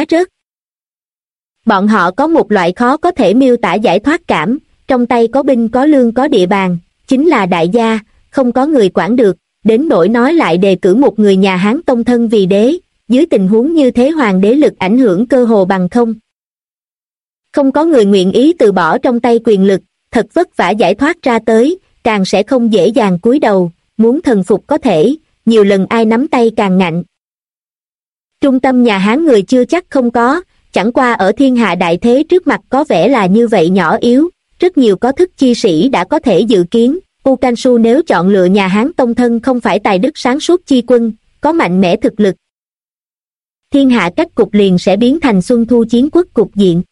đá rớt. Bọn họ có một loại khó có thể miêu tả giải thoát cảm, trong tay có binh có lương có địa bàn, chính là đại gia, không có người quản được, đến nỗi nói lại đề cử một người nhà Hán tông thân vì đế, dưới tình huống như thế hoàng đế lực ảnh hưởng cơ hồ bằng không. Không có người nguyện ý từ bỏ trong tay quyền lực, thật vất vả giải thoát ra tới, càng sẽ không dễ dàng cúi đầu, muốn thần phục có thể, nhiều lần ai nắm tay càng ngạnh. Trung tâm nhà Hán người chưa chắc không có, chẳng qua ở thiên hạ đại thế trước mặt có vẻ là như vậy nhỏ yếu, rất nhiều có thức chi sĩ đã có thể dự kiến, U Can Su nếu chọn lựa nhà Hán tông thân không phải tài đức sáng suốt chi quân, có mạnh mẽ thực lực. Thiên hạ cách cục liền sẽ biến thành xuân thu chiến quốc cục diện.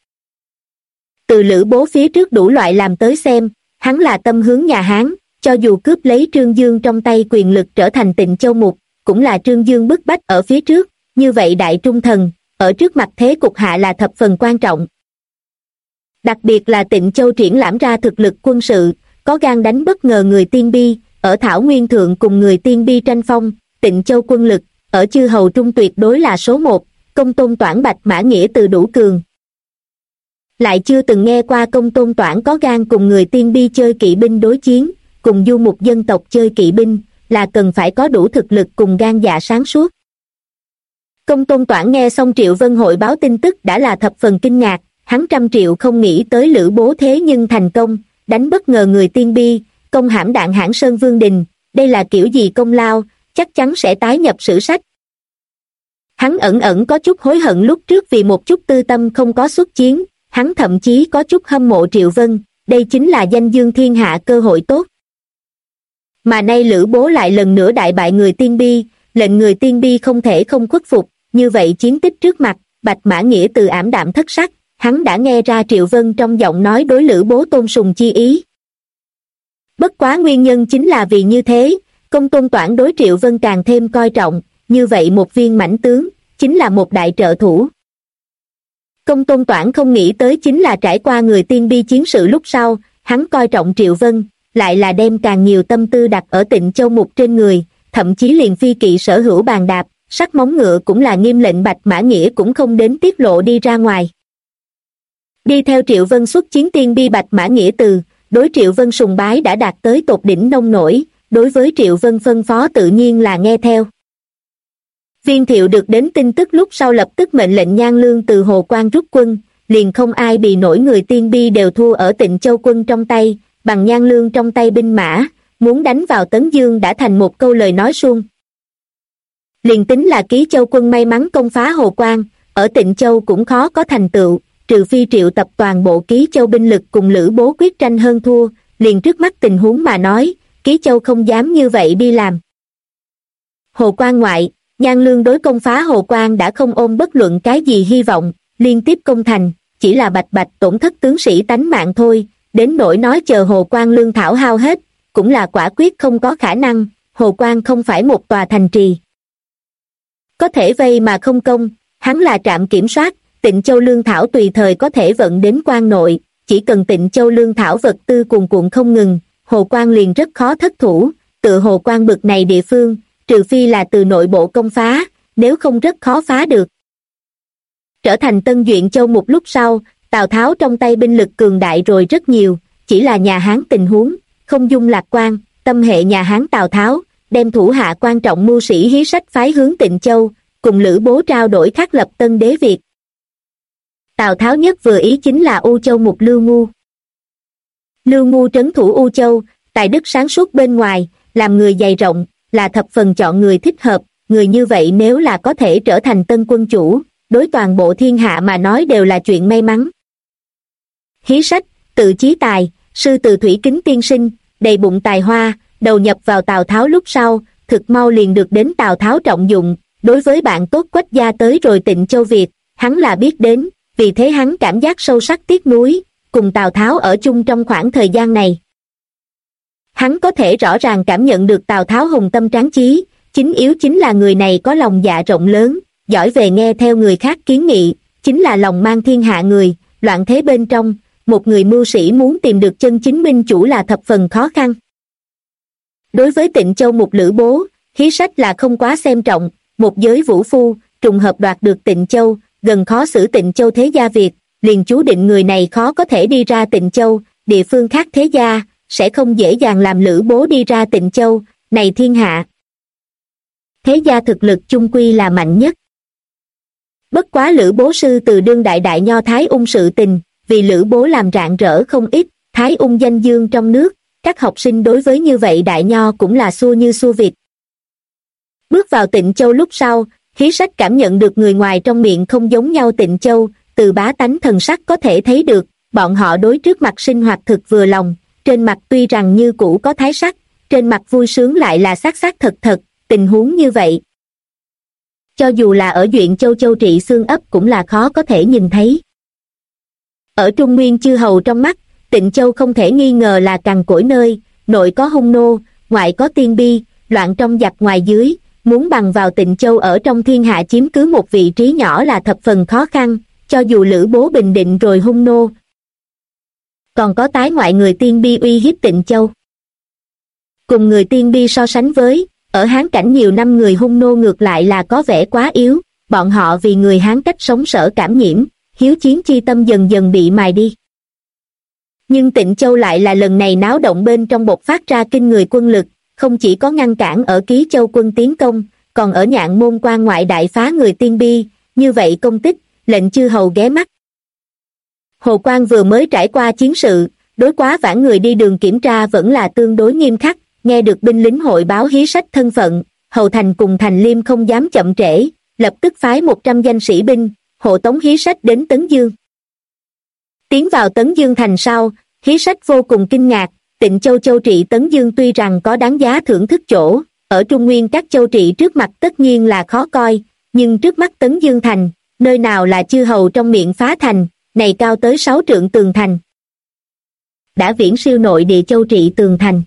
Từ Lữ Bố phía trước đủ loại làm tới xem, hắn là tâm hướng nhà Hán, cho dù cướp lấy Trương Dương trong tay quyền lực trở thành Tịnh Châu Mục, cũng là Trương Dương bức bách ở phía trước, như vậy đại trung thần, ở trước mặt thế cục hạ là thập phần quan trọng. Đặc biệt là Tịnh Châu triển lãm ra thực lực quân sự, có gan đánh bất ngờ người Tiên Bi, ở Thảo Nguyên Thượng cùng người Tiên Bi tranh phong, Tịnh Châu quân lực, ở chư hầu trung tuyệt đối là số một, Công Tôn Toản Bạch Mã Nghĩa từ đủ cường. Lại chưa từng nghe qua Công Tôn Toản có gan cùng người Tiên Bi chơi kỵ binh đối chiến, cùng du mục dân tộc chơi kỵ binh, là cần phải có đủ thực lực cùng gan dạ sáng suốt. Công Tôn Toản nghe xong Triệu Vân hội báo tin tức đã là thập phần kinh ngạc, hắn 100 triệu không nghĩ tới Lữ Bố thế nhưng thành công, đánh bất ngờ người Tiên Bi, công hãm đạn Hãn Sơn Vương Đình, đây là kiểu gì công lao, chắc chắn sẽ tái nhập sử sách. Hắn ẩn có chút hối hận lúc trước vì một chút tư tâm không có xuất chiến, hắn thậm chí có chút hâm mộ Triệu Vân, đây chính là danh dương thiên hạ cơ hội tốt. Mà nay Lữ Bố lại lần nữa đại bại người Tiên Bi, lệnh người Tiên Bi không thể không khuất phục, như vậy chiến tích trước mặt, Bạch Mã Nghĩa từ ảm đạm thất sắc, hắn đã nghe ra Triệu Vân trong giọng nói đối Lữ Bố tôn sùng chi ý. Bất quá nguyên nhân chính là vì như thế, Công Tôn Toản đối Triệu Vân càng thêm coi trọng, như vậy một viên mãnh tướng, chính là một đại trợ thủ. Công Tôn Toản không nghĩ tới chính là trải qua người Tiên Bi chiến sự lúc sau, hắn coi trọng Triệu Vân, lại là đem càng nhiều tâm tư đặt ở Tịnh Châu Mục trên người, thậm chí liền phi kỵ sở hữu bàn đạp, sắc móng ngựa cũng là nghiêm lệnh Bạch Mã Nghĩa cũng không đến tiết lộ đi ra ngoài. Đi theo Triệu Vân xuất chiến Tiên Bi Bạch Mã Nghĩa từ, đối Triệu Vân sùng bái đã đạt tới tột đỉnh nông nổi, đối với Triệu Vân phân phó tự nhiên là nghe theo. Viên Thiệu được đến tin tức lúc sau lập tức mệnh lệnh Nhan Lương từ Hồ Quan rút quân, liền không ai bị nổi người Tiên Bi đều thua ở Tịnh Châu quân trong tay, bằng Nhan Lương trong tay binh mã, muốn đánh vào Tấn Dương đã thành một câu lời nói suông. Liền tính là Ký Châu quân may mắn công phá Hồ Quan, ở Tịnh Châu cũng khó có thành tựu, trừ phi triệu tập toàn bộ Ký Châu binh lực cùng Lữ Bố quyết tranh hơn thua, liền trước mắt tình huống mà nói, Ký Châu không dám như vậy đi làm. Hồ Quan ngoại, Nhan Lương đối công phá Hồ Quan đã không ôm bất luận cái gì hy vọng, liên tiếp công thành, chỉ là bạch bạch tổn thất tướng sĩ tánh mạng thôi, đến nỗi nói chờ Hồ Quan lương thảo hao hết, cũng là quả quyết không có khả năng, Hồ Quan không phải một tòa thành trì. Có thể vây mà không công, hắn là trạm kiểm soát, Tịnh Châu lương thảo tùy thời có thể vận đến quan nội, chỉ cần Tịnh Châu lương thảo vật tư cuồn cuộn không ngừng, Hồ Quan liền rất khó thất thủ, tựa Hồ Quan bực này địa phương, trừ phi là từ nội bộ công phá, nếu không rất khó phá được. Trở thành Tân Duyện Châu một lúc sau, Tào Tháo trong tay binh lực cường đại rồi rất nhiều, chỉ là nhà Hán tình huống, không dung lạc quan, tâm hệ nhà Hán Tào Tháo, đem thủ hạ quan trọng mưu sĩ Hí Sách phái hướng Tịnh Châu, cùng Lữ Bố trao đổi khắc lập Tân Đế Việt. Tào Tháo nhất vừa ý chính là U Châu Mục Lưu Ngu. Lưu Ngu trấn thủ U Châu, tài đức sáng suốt bên ngoài, làm người dày rộng, là thập phần chọn người thích hợp, người như vậy nếu là có thể trở thành tân quân chủ, đối toàn bộ thiên hạ mà nói đều là chuyện may mắn. Hí Sách, tự chí tài, sư từ Thủy Kính tiên sinh, đầy bụng tài hoa, đầu nhập vào Tào Tháo lúc sau, thực mau liền được đến Tào Tháo trọng dụng, đối với bạn tốt Quách gia tới rồi Tịnh Châu Việt, hắn là biết đến, vì thế hắn cảm giác sâu sắc tiếc nuối, cùng Tào Tháo ở chung trong khoảng thời gian này. Hắn có thể rõ ràng cảm nhận được Tào Tháo hùng tâm tráng chí, chính yếu chính là người này có lòng dạ rộng lớn, giỏi về nghe theo người khác kiến nghị, chính là lòng mang thiên hạ người, loạn thế bên trong, một người mưu sĩ muốn tìm được chân chính minh chủ là thập phần khó khăn. Đối với Tịnh Châu một Lữ Bố, Hí Sách là không quá xem trọng, một giới vũ phu, trùng hợp đoạt được Tịnh Châu, gần khó xử Tịnh Châu thế gia Việt, liền chú định người này khó có thể đi ra Tịnh Châu, địa phương khác thế gia sẽ không dễ dàng làm Lữ Bố đi ra Tịnh Châu, này thiên hạ. Thế gia thực lực chung quy là mạnh nhất. Bất quá Lữ Bố sư từ đương đại đại nho Thái Ung sự tình, vì Lữ Bố làm rạng rỡ không ít, Thái Ung danh dương trong nước, các học sinh đối với như vậy đại nho cũng là xua như xua vịt. Bước vào Tịnh Châu lúc sau, Hí Sách cảm nhận được người ngoài trong miệng không giống nhau Tịnh Châu, từ bá tánh thần sắc có thể thấy được, bọn họ đối trước mặt sinh hoạt thực vừa lòng, trên mặt tuy rằng như cũ có thái sắc, trên mặt vui sướng lại là xác xác thật thật, tình huống như vậy. Cho dù là ở Duyện Châu Châu Trị Xương ấp cũng là khó có thể nhìn thấy. Ở Trung Nguyên chư hầu trong mắt, Tịnh Châu không thể nghi ngờ là cằn cỗi nơi, nội có hung nô, ngoại có tiên bi, loạn trong giặc ngoài dưới, muốn bằng vào Tịnh Châu ở trong thiên hạ chiếm cứ một vị trí nhỏ là thập phần khó khăn, cho dù Lữ Bố bình định rồi hung nô. Còn có tái ngoại người tiên bi uy hiếp Tịnh Châu. Cùng người tiên bi so sánh với, ở Hán cảnh nhiều năm người hung nô ngược lại là có vẻ quá yếu, bọn họ vì người Hán cách sống sở cảm nhiễm, hiếu chiến chi tâm dần dần bị mài đi. Nhưng Tịnh Châu lại là lần này náo động bên trong bộc phát ra kinh người quân lực, không chỉ có ngăn cản ở Ký Châu quân tiến công, còn ở Nhạn Môn quan ngoại đại phá người tiên bi, như vậy công tích, lệnh chư hầu ghé mắt. Hồ Quang vừa mới trải qua chiến sự, đối quá vãng người đi đường kiểm tra vẫn là tương đối nghiêm khắc, nghe được binh lính hội báo Hí Sách thân phận, Hầu Thành cùng Thành Liêm không dám chậm trễ, lập tức phái 100 danh sĩ binh, hộ tống Hí Sách đến Tấn Dương. Tiến vào Tấn Dương thành sau, Hí Sách vô cùng kinh ngạc, Tịnh Châu Châu trị Tấn Dương tuy rằng có đáng giá thưởng thức chỗ, ở Trung Nguyên các châu trị trước mặt tất nhiên là khó coi, nhưng trước mắt Tấn Dương thành, nơi nào là chư hầu trong miệng phá thành, này cao tới 6 trượng tường thành. Đã viễn siêu nội địa châu trị tường thành.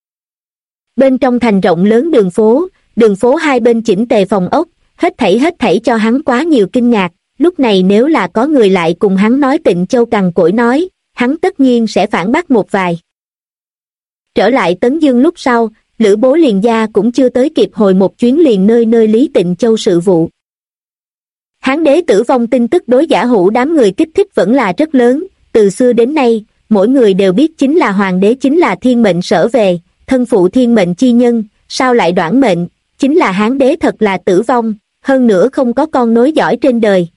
Bên trong thành rộng lớn đường phố hai bên chỉnh tề phòng ốc, hết thảy cho hắn quá nhiều kinh ngạc, lúc này nếu là có người lại cùng hắn nói Tịnh Châu cằn cỗi nói, hắn tất nhiên sẽ phản bác một vài. Trở lại Tấn Dương lúc sau, Lữ Bố liền gia cũng chưa tới kịp hồi một chuyến liền nơi Lý Tịnh Châu sự vụ. Hán đế tử vong tin tức đối Giả Hữu đám người kích thích vẫn là rất lớn, từ xưa đến nay, mỗi người đều biết chính là hoàng đế chính là thiên mệnh sở về, thân phụ thiên mệnh chi nhân, sao lại đoản mệnh, chính là Hán đế thật là tử vong, hơn nữa không có con nối dõi trên đời.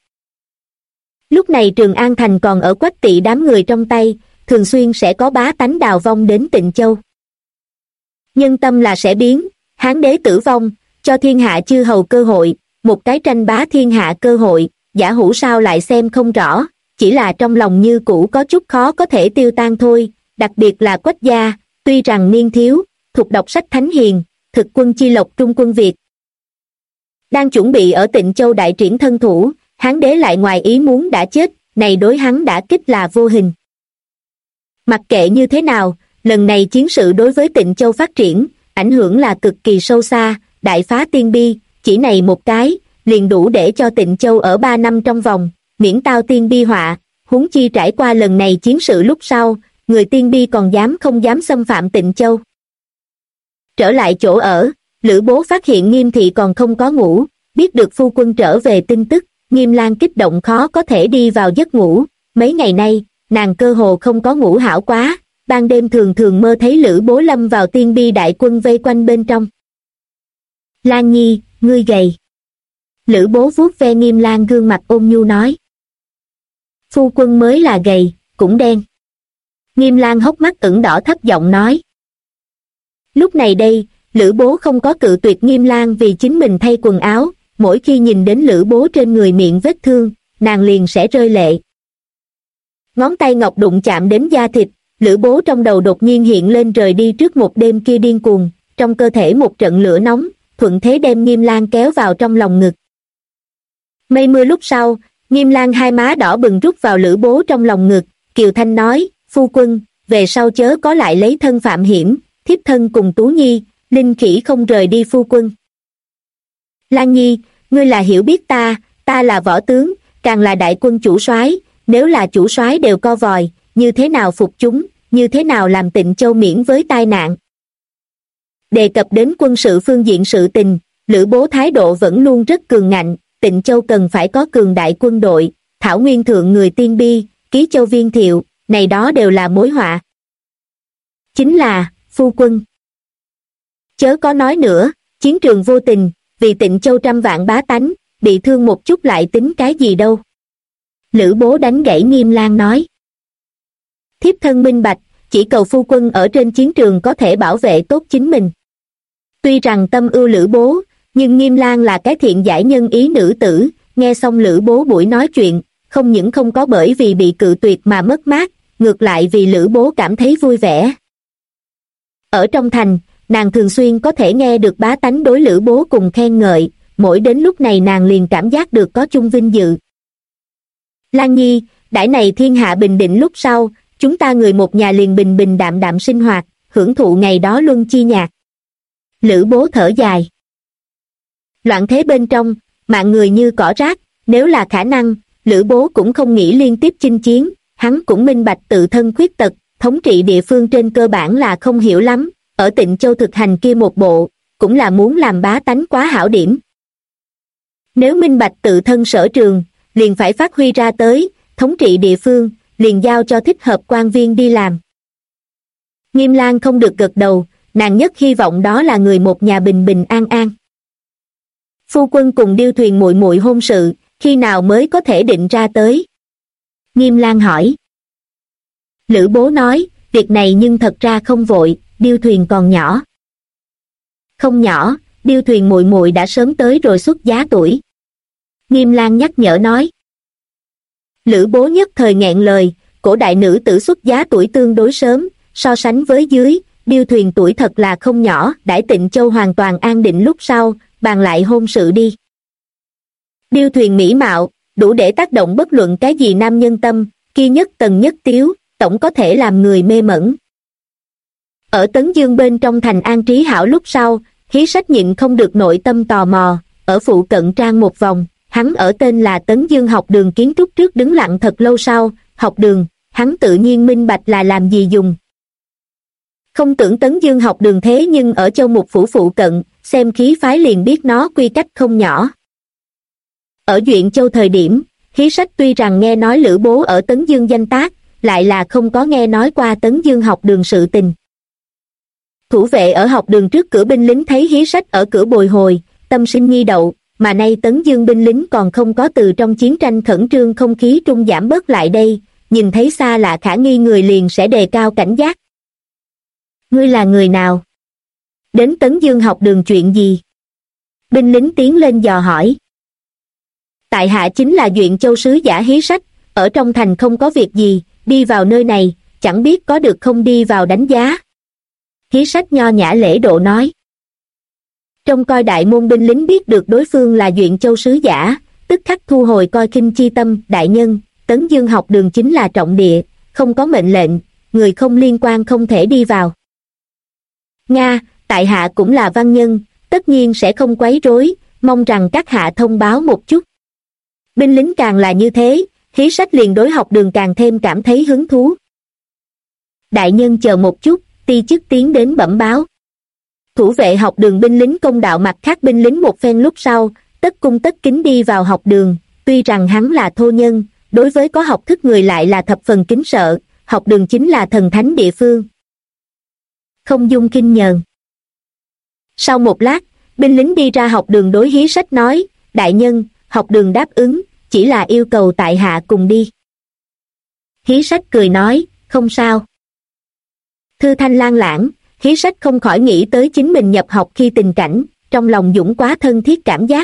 Lúc này Trường An Thành còn ở Quách Tỵ đám người trong tay, thường xuyên sẽ có bá tánh đào vong đến Tịnh Châu. Nhân tâm là sẽ biến, Hán đế tử vong, cho thiên hạ chư hầu cơ hội, một cái tranh bá thiên hạ cơ hội, Giả Hữu sao lại xem không rõ, chỉ là trong lòng như cũ có chút khó có thể tiêu tan thôi, đặc biệt là Quách gia, tuy rằng niên thiếu, thuộc đọc sách thánh hiền, thực quân chi lộc trung quân Việt. Đang chuẩn bị ở Tịnh Châu đại triển thân thủ, Hán đế lại ngoài ý muốn đã chết, này đối hắn đã kích là vô hình. Mặc kệ như thế nào, lần này chiến sự đối với Tịnh Châu phát triển, ảnh hưởng là cực kỳ sâu xa, đại phá tiên bi, chỉ này một cái, liền đủ để cho Tịnh Châu ở 3 năm trong vòng, miễn tao tiên bi họa, huống chi trải qua lần này chiến sự lúc sau, người tiên bi còn không dám xâm phạm Tịnh Châu. Trở lại chỗ ở, Lữ Bố phát hiện Nghiêm thị còn không có ngủ, biết được phu quân trở về tin tức, Nghiêm Lang kích động khó có thể đi vào giấc ngủ, mấy ngày nay, nàng cơ hồ không có ngủ hảo quá, ban đêm thường thường mơ thấy Lữ Bố lâm vào tiên bi đại quân vây quanh bên trong. Lan Nhi, ngươi gầy. Lữ Bố vuốt ve Nghiêm Lang gương mặt ôn nhu nói. Phu quân mới là gầy, cũng đen. Nghiêm Lang hốc mắt ửng đỏ thấp giọng nói. Lúc này đây, Lữ Bố không có cự tuyệt Nghiêm Lang vì chính mình thay quần áo, mỗi khi nhìn đến Lữ Bố trên người miệng vết thương, nàng liền sẽ rơi lệ. Ngón tay ngọc đụng chạm đến da thịt, Lữ Bố trong đầu đột nhiên hiện lên rời đi trước một đêm kia điên cuồng, trong cơ thể một trận lửa nóng, thuận thế đem Nghiêm Lang kéo vào trong lòng ngực. Mây mưa lúc sau, Nghiêm Lang hai má đỏ bừng rút vào Lữ Bố trong lòng ngực, Kiều Thanh nói, phu quân, về sau chớ có lại lấy thân phạm hiểm, thiếp thân cùng Tú Nhi, Linh Khỉ không rời đi phu quân. Lan Nhi, ngươi là hiểu biết ta là võ tướng, càng là đại quân chủ soái, nếu là chủ soái đều co vòi, như thế nào phục chúng, như thế nào làm Tịnh Châu miễn với tai nạn. Đề cập đến quân sự phương diện sự tình, Lữ Bố thái độ vẫn luôn rất cường ngạnh, Tịnh Châu cần phải có cường đại quân đội, Thảo Nguyên thượng người tiên bi, Ký Châu Viên Thiệu, này đó đều là mối họa. Chính là, phu quân. Chớ có nói nữa, chiến trường vô tình, vì Tịnh Châu trăm vạn bá tánh, bị thương một chút lại tính cái gì đâu. Lữ Bố đánh gãy Nghiêm Lang nói. Thiếp thân minh bạch, chỉ cầu phu quân ở trên chiến trường có thể bảo vệ tốt chính mình. Tuy rằng tâm ưu Lữ Bố, nhưng Nghiêm Lang là cái thiện giải nhân ý nữ tử, nghe xong Lữ Bố buổi nói chuyện, không những không có bởi vì bị cự tuyệt mà mất mát, ngược lại vì Lữ Bố cảm thấy vui vẻ. Ở trong thành, nàng thường xuyên có thể nghe được bá tánh đối Lữ Bố cùng khen ngợi, mỗi đến lúc này nàng liền cảm giác được có chung vinh dự. Lan Nhi, đãi này thiên hạ bình định lúc sau, chúng ta người một nhà liền bình bình đạm đạm sinh hoạt, hưởng thụ ngày đó luân chi nhạc. Lữ Bố thở dài. Loạn thế bên trong, mạng người như cỏ rác, nếu là khả năng, Lữ Bố cũng không nghĩ liên tiếp chinh chiến, hắn cũng minh bạch tự thân khuyết tật, thống trị địa phương trên cơ bản là không hiểu lắm, ở Tịnh Châu thực hành kia một bộ, cũng là muốn làm bá tánh quá hảo điểm. Nếu minh bạch tự thân sở trường, liền phải phát huy ra tới, thống trị địa phương, liền giao cho thích hợp quan viên đi làm. Nghiêm Lang không được gật đầu, nàng nhất hy vọng đó là người một nhà bình bình an an. Phu quân cùng Điêu Thuyền muội muội hôn sự, khi nào mới có thể định ra tới? Nghiêm Lang hỏi. Lữ Bố nói, việc này nhưng thật ra không vội, Điêu Thuyền còn nhỏ. Không nhỏ, Điêu Thuyền muội muội đã sớm tới rồi xuất giá tuổi. Nghiêm Lang nhắc nhở nói. Lữ Bố nhất thời nghẹn lời, cổ đại nữ tử xuất giá tuổi tương đối sớm, so sánh với dưới, Điêu Thuyền tuổi thật là không nhỏ, đãi Tịnh Châu hoàn toàn an định lúc sau, bàn lại hôn sự đi. Điêu Thuyền mỹ mạo, đủ để tác động bất luận cái gì nam nhân tâm, kia nhất tần nhất tiếu, tổng có thể làm người mê mẩn. Ở Tấn Dương bên trong thành an trí hảo lúc sau, Hí Sách nhịn không được nội tâm tò mò, ở phụ cận trang một vòng, hắn ở tên là Tấn Dương học đường kiến trúc trước đứng lặng thật lâu sau, học đường, hắn tự nhiên minh bạch là làm gì dùng. Không tưởng Tấn Dương học đường thế nhưng ở Châu Mục phủ phụ cận, xem khí phái liền biết nó quy cách không nhỏ. Ở Duyện Châu thời điểm, Hí Sách tuy rằng nghe nói Lữ Bố ở Tấn Dương danh tác, lại là không có nghe nói qua Tấn Dương học đường sự tình. Thủ vệ ở học đường trước cửa binh lính thấy Hí Sách ở cửa bồi hồi, tâm sinh nghi đậu, mà nay Tấn Dương binh lính còn không có từ trong chiến tranh khẩn trương không khí trung giảm bớt lại đây, nhìn thấy xa lạ khả nghi người liền sẽ đề cao cảnh giác. Ngươi là người nào? Đến Tấn Dương học đường chuyện gì? Binh lính tiến lên dò hỏi. Tại hạ chính là Duyện Châu sứ giả Hí Sách, ở trong thành không có việc gì, đi vào nơi này, chẳng biết có được không đi vào đánh giá. Hí Sách nho nhã lễ độ nói. Trong coi đại môn binh lính biết được đối phương là Duyện Châu sứ giả, tức khắc thu hồi coi khinh chi tâm, đại nhân, Tấn Dương học đường chính là trọng địa, không có mệnh lệnh, người không liên quan không thể đi vào. Nga, tại hạ cũng là văn nhân, tất nhiên sẽ không quấy rối, mong rằng các hạ thông báo một chút. Binh lính càng là như thế, Hí Sách liền đối học đường càng thêm cảm thấy hứng thú. Đại nhân chờ một chút, ti chức tiến đến bẩm báo. Thủ vệ học đường binh lính công đạo mặt khác binh lính một phen lúc sau, tất cung tất kính đi vào học đường, tuy rằng hắn là thô nhân, đối với có học thức người lại là thập phần kính sợ, học đường chính là thần thánh địa phương. Không dung kinh nhờn. Sau một lát, binh lính đi ra học đường đối Hí Sách nói, đại nhân, học đường đáp ứng, chỉ là yêu cầu tại hạ cùng đi. Hí Sách cười nói, không sao. Thư thanh lan lãng, Hí Sách không khỏi nghĩ tới chính mình nhập học khi tình cảnh, trong lòng dũng quá thân thiết cảm giác.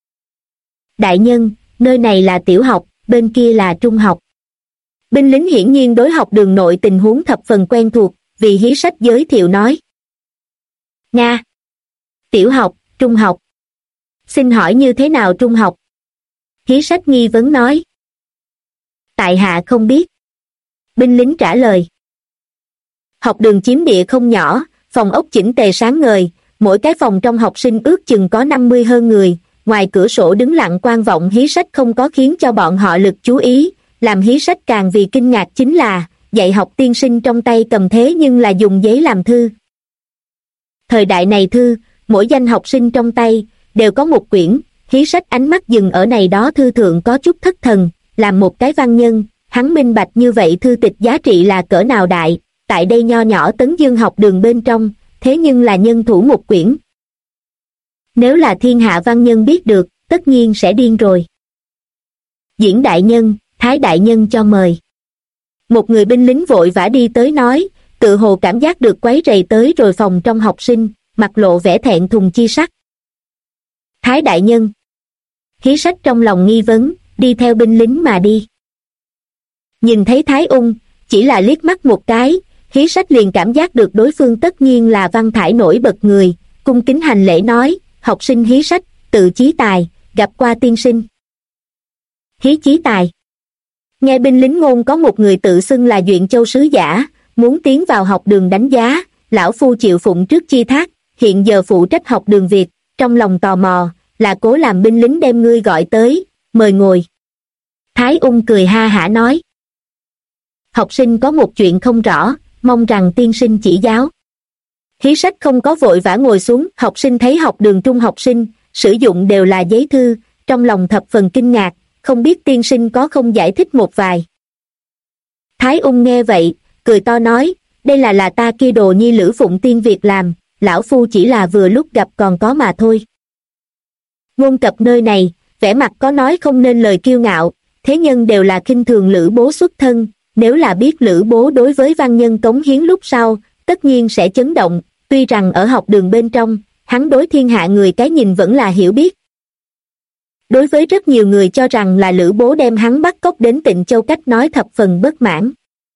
Đại nhân, nơi này là tiểu học, bên kia là trung học. Binh lính hiển nhiên đối học đường nội tình huống thập phần quen thuộc, vì Hí Sách giới thiệu nói. Nga. Tiểu học, trung học. Xin hỏi như thế nào trung học? Hí Sách nghi vấn nói. Tại hạ không biết. Binh lính trả lời. Học đường chiếm địa không nhỏ, phòng ốc chỉnh tề sáng ngời, mỗi cái phòng trong học sinh ước chừng có 50 hơn người, ngoài cửa sổ đứng lặng quan vọng Hí Sách không có khiến cho bọn họ lực chú ý, làm Hí Sách càng vì kinh ngạc chính là, dạy học tiên sinh trong tay cầm thế nhưng là dùng giấy làm thư. Thời đại này thư, mỗi danh học sinh trong tay, đều có một quyển, Hí Sách ánh mắt dừng ở này đó thư thượng có chút thất thần, làm một cái văn nhân, hắn minh bạch như vậy thư tịch giá trị là cỡ nào đại, tại đây nho nhỏ Tấn Dương học đường bên trong, thế nhưng là nhân thủ một quyển. Nếu là thiên hạ văn nhân biết được, tất nhiên sẽ điên rồi. Diễn đại nhân, Thái đại nhân cho mời. Một người binh lính vội vã đi tới nói, tự hồ cảm giác được quấy rầy tới rồi phòng trong học sinh, mặt lộ vẻ thẹn thùng chi sắc. Thái đại nhân. Hí Sách trong lòng nghi vấn, đi theo binh lính mà đi. Nhìn thấy Thái Ung, chỉ là liếc mắt một cái, Hí Sách liền cảm giác được đối phương tất nhiên là văn thải nổi bật người, cung kính hành lễ nói, học sinh Hí Sách, tự Chí Tài, gặp qua tiên sinh. Hí Chí Tài. Nghe binh lính ngôn có một người tự xưng là Duyện Châu sứ giả, muốn tiến vào học đường đánh giá, lão phu chịu phụng trước chi thác, hiện giờ phụ trách học đường việc, trong lòng tò mò, là cố làm binh lính đem ngươi gọi tới, mời ngồi. Thái Ung cười ha hả nói. Học sinh có một chuyện không rõ, mong rằng tiên sinh chỉ giáo. Hí Sách không có vội vã ngồi xuống, học sinh thấy học đường trung học sinh, sử dụng đều là giấy thư, trong lòng thập phần kinh ngạc, không biết tiên sinh có không giải thích một vài. Thái Ung nghe vậy, cười to nói, đây là ta kia đồ nhi Lữ Phụng Tiên việc làm, lão phu chỉ là vừa lúc gặp còn có mà thôi. Ngôn cập nơi này, vẻ mặt có nói không nên lời kiêu ngạo, thế nhân đều là khinh thường Lữ bố xuất thân, nếu là biết Lữ bố đối với văn nhân cống hiến lúc sau, tất nhiên sẽ chấn động, tuy rằng ở học đường bên trong, hắn đối thiên hạ người cái nhìn vẫn là hiểu biết. Đối với rất nhiều người cho rằng là Lữ bố đem hắn bắt cóc đến Tịnh Châu cách nói thập phần bất mãn.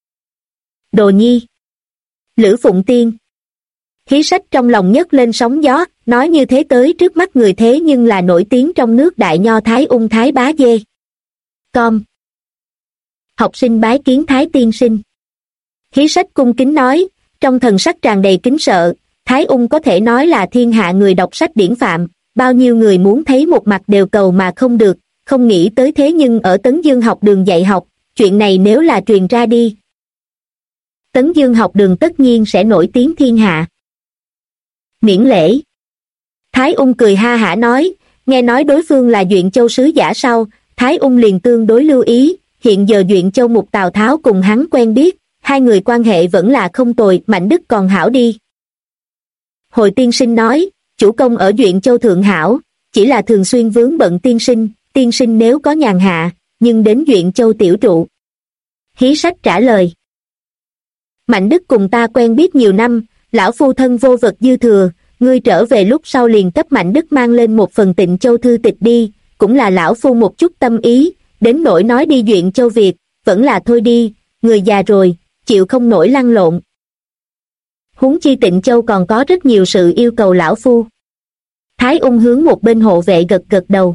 Đồ nhi. Lữ Phụng Tiên. Hí Sách trong lòng nhấc lên sóng gió, nói như thế tới trước mắt người thế nhưng là nổi tiếng trong nước đại nho Thái Ung Thái Bá Dê. Con. Học sinh bái kiến Thái tiên sinh. Hí Sách cung kính nói, trong thần sắc tràn đầy kính sợ, Thái Ung có thể nói là thiên hạ người đọc sách điển phạm, bao nhiêu người muốn thấy một mặt đều cầu mà không được, không nghĩ tới thế nhưng ở Tấn Dương học đường dạy học, chuyện này nếu là truyền ra đi. Tấn Dương học đường tất nhiên sẽ nổi tiếng thiên hạ. Miễn lễ. Thái Ung cười ha hả nói, nghe nói đối phương là Duyện Châu sứ giả sau, Thái Ung liền tương đối lưu ý, hiện giờ Duyện Châu Mục Tào Tháo cùng hắn quen biết, hai người quan hệ vẫn là không tồi, Mạnh Đức còn hảo đi. Hồi tiên sinh nói, chủ công ở Duyện Châu thượng hảo, chỉ là thường xuyên vướng bận tiên sinh nếu có nhàn hạ, nhưng đến Duyện Châu tiểu trụ. Hí Sách trả lời. Mạnh Đức cùng ta quen biết nhiều năm, lão phu thân vô vật dư thừa, ngươi trở về lúc sau liền cấp Mạnh Đức mang lên một phần Tịnh Châu thư tịch đi, cũng là lão phu một chút tâm ý, đến nỗi nói đi Duyện Châu việc, vẫn là thôi đi, người già rồi, chịu không nổi lăn lộn. Huống chi Tịnh Châu còn có rất nhiều sự yêu cầu lão phu. Thái Ung hướng một bên hộ vệ gật gật đầu.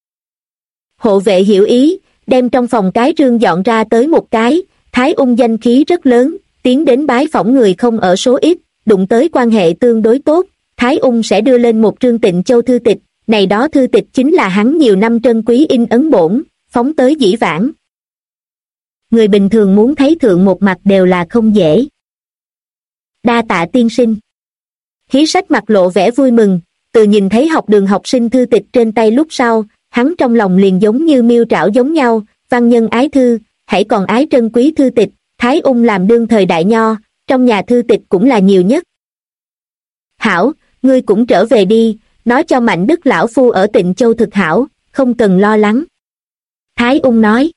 Hộ vệ hiểu ý, đem trong phòng cái rương dọn ra tới một cái, Thái Ung danh khí rất lớn, tiến đến bái phỏng người không ở số ít, đụng tới quan hệ tương đối tốt, Thái Ung sẽ đưa lên một trương Tịnh Châu thư tịch, này đó thư tịch chính là hắn nhiều năm trân quý in ấn bổn, phóng tới dĩ vãng. Người bình thường muốn thấy thượng một mặt đều là không dễ. Đa tạ tiên sinh. Hí Sách mặt lộ vẻ vui mừng, từ nhìn thấy học đường học sinh thư tịch trên tay lúc sau, hắn trong lòng liền giống như miêu trảo giống nhau, văn nhân ái thư, hãy còn ái trân quý thư tịch, Thái Ung làm đương thời đại nho, trong nhà thư tịch cũng là nhiều nhất. Hảo, ngươi cũng trở về đi, nói cho Mạnh Đức lão phu ở Tịnh Châu thực hảo, không cần lo lắng. Thái Ung nói.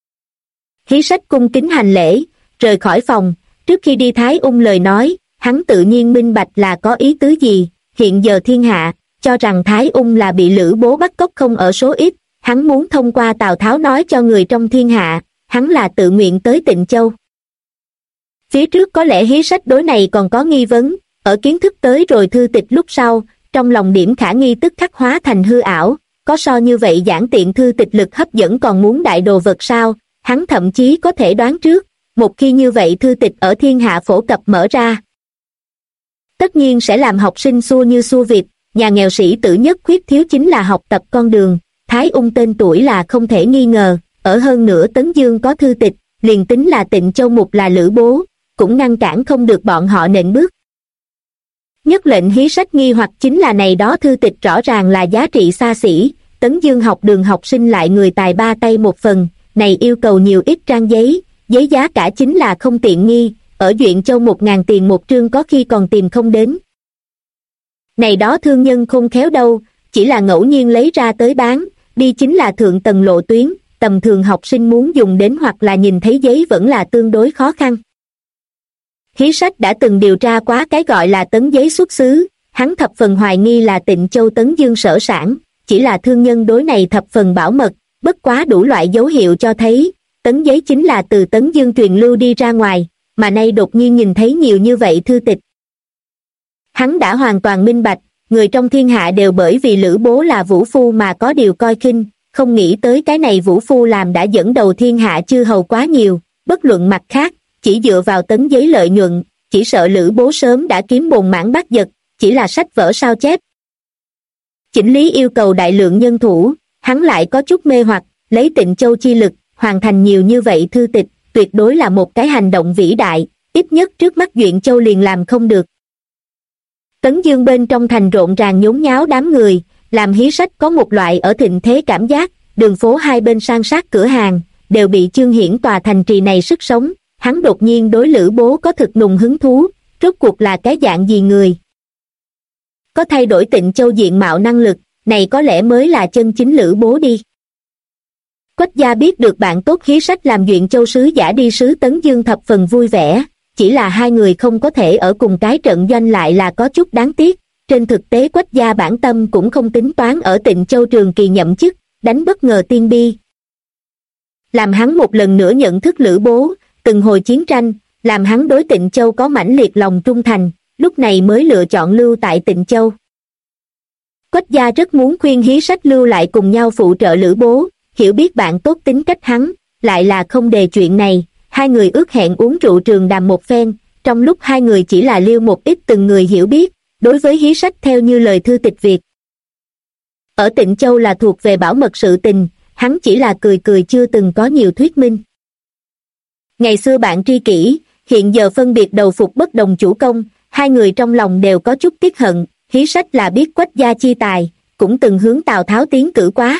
Hí Sách cung kính hành lễ, rời khỏi phòng, trước khi đi Thái Ung lời nói, hắn tự nhiên minh bạch là có ý tứ gì, hiện giờ thiên hạ, cho rằng Thái Ung là bị Lữ bố bắt cóc không ở số ít, hắn muốn thông qua Tào Tháo nói cho người trong thiên hạ, hắn là tự nguyện tới Tịnh Châu. Phía trước có lẽ Hí Sách đối này còn có nghi vấn, ở kiến thức tới rồi thư tịch lúc sau, trong lòng điểm khả nghi tức khắc hóa thành hư ảo, có so như vậy giản tiện thư tịch lực hấp dẫn còn muốn đại đồ vật sao, hắn thậm chí có thể đoán trước, một khi như vậy thư tịch ở thiên hạ phổ cập mở ra. Tất nhiên sẽ làm học sinh xua như xua vịt, nhà nghèo sĩ tử nhất khuyết thiếu chính là học tập con đường, Thái Ung tên tuổi là không thể nghi ngờ, ở hơn nửa Tấn Dương có thư tịch, liền tính là Tịnh Châu Mục là Lữ bố, cũng ngăn cản không được bọn họ nện bước. Nhất lệnh Hí Sách nghi hoặc chính là này đó thư tịch rõ ràng là giá trị xa xỉ, Tấn Dương học đường học sinh lại người tài ba tay một phần, này yêu cầu nhiều ít trang giấy, giấy giá cả chính là không tiện nghi, ở Duyện Châu 1.000 tiền một trương có khi còn tìm không đến. Này đó thương nhân không khéo đâu, chỉ là ngẫu nhiên lấy ra tới bán, đi chính là thượng tầng lộ tuyến, tầm thường học sinh muốn dùng đến hoặc là nhìn thấy giấy vẫn là tương đối khó khăn. Hí Sách đã từng điều tra quá cái gọi là tấn giấy xuất xứ, hắn thập phần hoài nghi là Tịnh Châu Tấn Dương sở sản, chỉ là thương nhân đối này thập phần bảo mật, bất quá đủ loại dấu hiệu cho thấy, tấn giấy chính là từ Tấn Dương truyền lưu đi ra ngoài, mà nay đột nhiên nhìn thấy nhiều như vậy thư tịch. Hắn đã hoàn toàn minh bạch, người trong thiên hạ đều bởi vì Lữ Bố là vũ phu mà có điều coi khinh, không nghĩ tới cái này vũ phu làm đã dẫn đầu thiên hạ chư hầu quá nhiều, bất luận mặt khác, chỉ dựa vào tấn giấy lợi nhuận, chỉ sợ Lữ Bố sớm đã kiếm bồn mãn bát giật, chỉ là sách vở sao chép. Chỉnh lý yêu cầu đại lượng nhân thủ, hắn lại có chút mê hoặc, lấy Tịnh Châu chi lực, hoàn thành nhiều như vậy thư tịch, tuyệt đối là một cái hành động vĩ đại, ít nhất trước mắt Duyện Châu liền làm không được. Tấn Dương bên trong thành rộn ràng nhốn nháo đám người, làm Hí Sách có một loại ở thịnh thế cảm giác, đường phố hai bên san sát cửa hàng, đều bị chương hiển tòa thành trì này sức sống, hắn đột nhiên đối Lữ Bố có thực nùng hứng thú, rốt cuộc là cái dạng gì người. Có thay đổi Tịnh Châu diện mạo năng lực, này có lẽ mới là chân chính Lữ Bố đi. Quách gia biết được bạn tốt Hí Sách làm Duyện Châu sứ giả đi sứ Tấn Dương thập phần vui vẻ, chỉ là hai người không có thể ở cùng cái trận doanh lại là có chút đáng tiếc. Trên thực tế Quách gia bản tâm cũng không tính toán ở Tịnh Châu trường kỳ nhậm chức, đánh bất ngờ tiên bi. Làm hắn một lần nữa nhận thức Lữ Bố, từng hồi chiến tranh, làm hắn đối Tịnh Châu có mãnh liệt lòng trung thành, lúc này mới lựa chọn lưu tại Tịnh Châu. Quách gia rất muốn khuyên Hí Sách lưu lại cùng nhau phụ trợ Lữ Bố, hiểu biết bạn tốt tính cách hắn, lại là không đề chuyện này, hai người ước hẹn uống rượu trường đàm một phen, trong lúc hai người chỉ là liêu một ít từng người hiểu biết, đối với Hí Sách theo như lời thư tịch Việt. Ở Tịnh Châu là thuộc về bảo mật sự tình, hắn chỉ là cười cười chưa từng có nhiều thuyết minh. Ngày xưa bạn tri kỷ, hiện giờ phân biệt đầu phục bất đồng chủ công, hai người trong lòng đều có chút tiếc hận, Hí Sách là biết Quách gia chi tài, cũng từng hướng Tào Tháo tiến cử quá.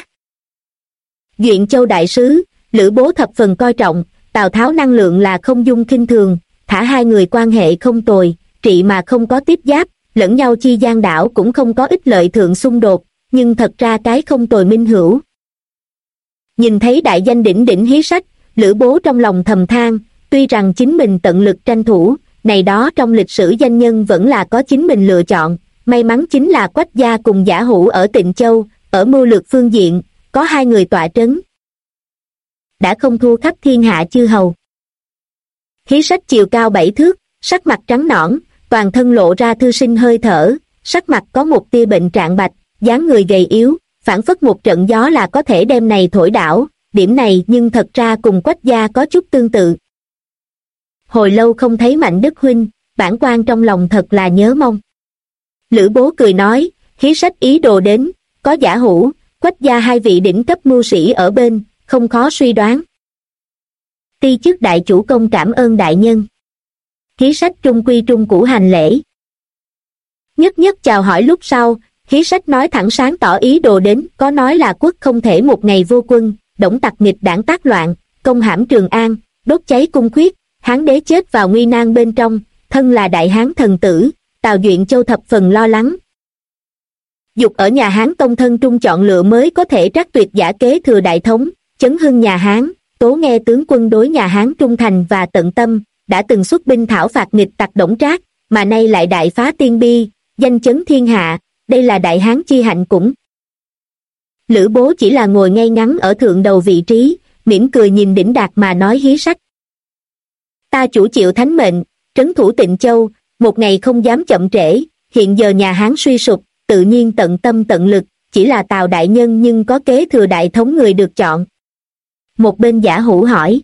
Duyện Châu đại sứ, Lữ Bố thập phần coi trọng, Tào Tháo năng lượng là không dung khinh thường, thả hai người quan hệ không tồi, trị mà không có tiếp giáp, lẫn nhau chi gian đảo cũng không có ích lợi thượng xung đột, nhưng thật ra cái không tồi minh hữu. Nhìn thấy đại danh đỉnh đỉnh Hí Sách, Lữ Bố trong lòng thầm than, tuy rằng chính mình tận lực tranh thủ, này đó trong lịch sử danh nhân vẫn là có chính mình lựa chọn, may mắn chính là Quách gia cùng Giả Hữu ở Tịnh Châu, ở mưu lược phương diện, có hai người tọa trấn. Đã không thua khắp thiên hạ chư hầu. Hí Sách chiều cao 7 thước, sắc mặt trắng nõn, toàn thân lộ ra thư sinh hơi thở, sắc mặt có một tia bệnh trạng bạch, dáng người gầy yếu, phảng phất một trận gió là có thể đem này thổi đảo, điểm này nhưng thật ra cùng Quách gia có chút tương tự. Hồi lâu không thấy Mạnh Đức huynh, bản quan trong lòng thật là nhớ mong. Lữ Bố cười nói, Hí Sách ý đồ đến, có Giả Hữu, Quách gia hai vị đỉnh cấp mưu sĩ ở bên, không khó suy đoán. Ti chức đại chủ công cảm ơn đại nhân. Hí Sách trung quy trung cũ hành lễ. Nhất nhất chào hỏi lúc sau, Hí Sách nói thẳng sáng tỏ ý đồ đến, có nói là quốc không thể một ngày vô quân, Đổng tặc nghịch đảng tác loạn, công hãm Trường An, đốt cháy cung khuyết, Hán đế chết vào nguy nan bên trong, thân là đại Hán thần tử, Tào Duyện Châu thập phần lo lắng. Dục ở nhà Hán công thân trung chọn lựa mới có thể trắc tuyệt giả kế thừa đại thống, chấn hưng nhà Hán, tố nghe tướng quân đối nhà Hán trung thành và tận tâm, đã từng xuất binh thảo phạt nghịch tặc Đổng Trác, mà nay lại đại phá tiên bi, danh chấn thiên hạ, đây là đại Hán chi hạnh cũng. Lữ Bố chỉ là ngồi ngay ngắn ở thượng đầu vị trí, mỉm cười nhìn đỉnh đạt mà nói Hí Sách. Ta chủ chịu thánh mệnh, trấn thủ Tịnh Châu, một ngày không dám chậm trễ, hiện giờ nhà Hán suy sụp, tự nhiên tận tâm tận lực, chỉ là Tào đại nhân nhưng có kế thừa đại thống người được chọn. Một bên Giả Hữu hỏi.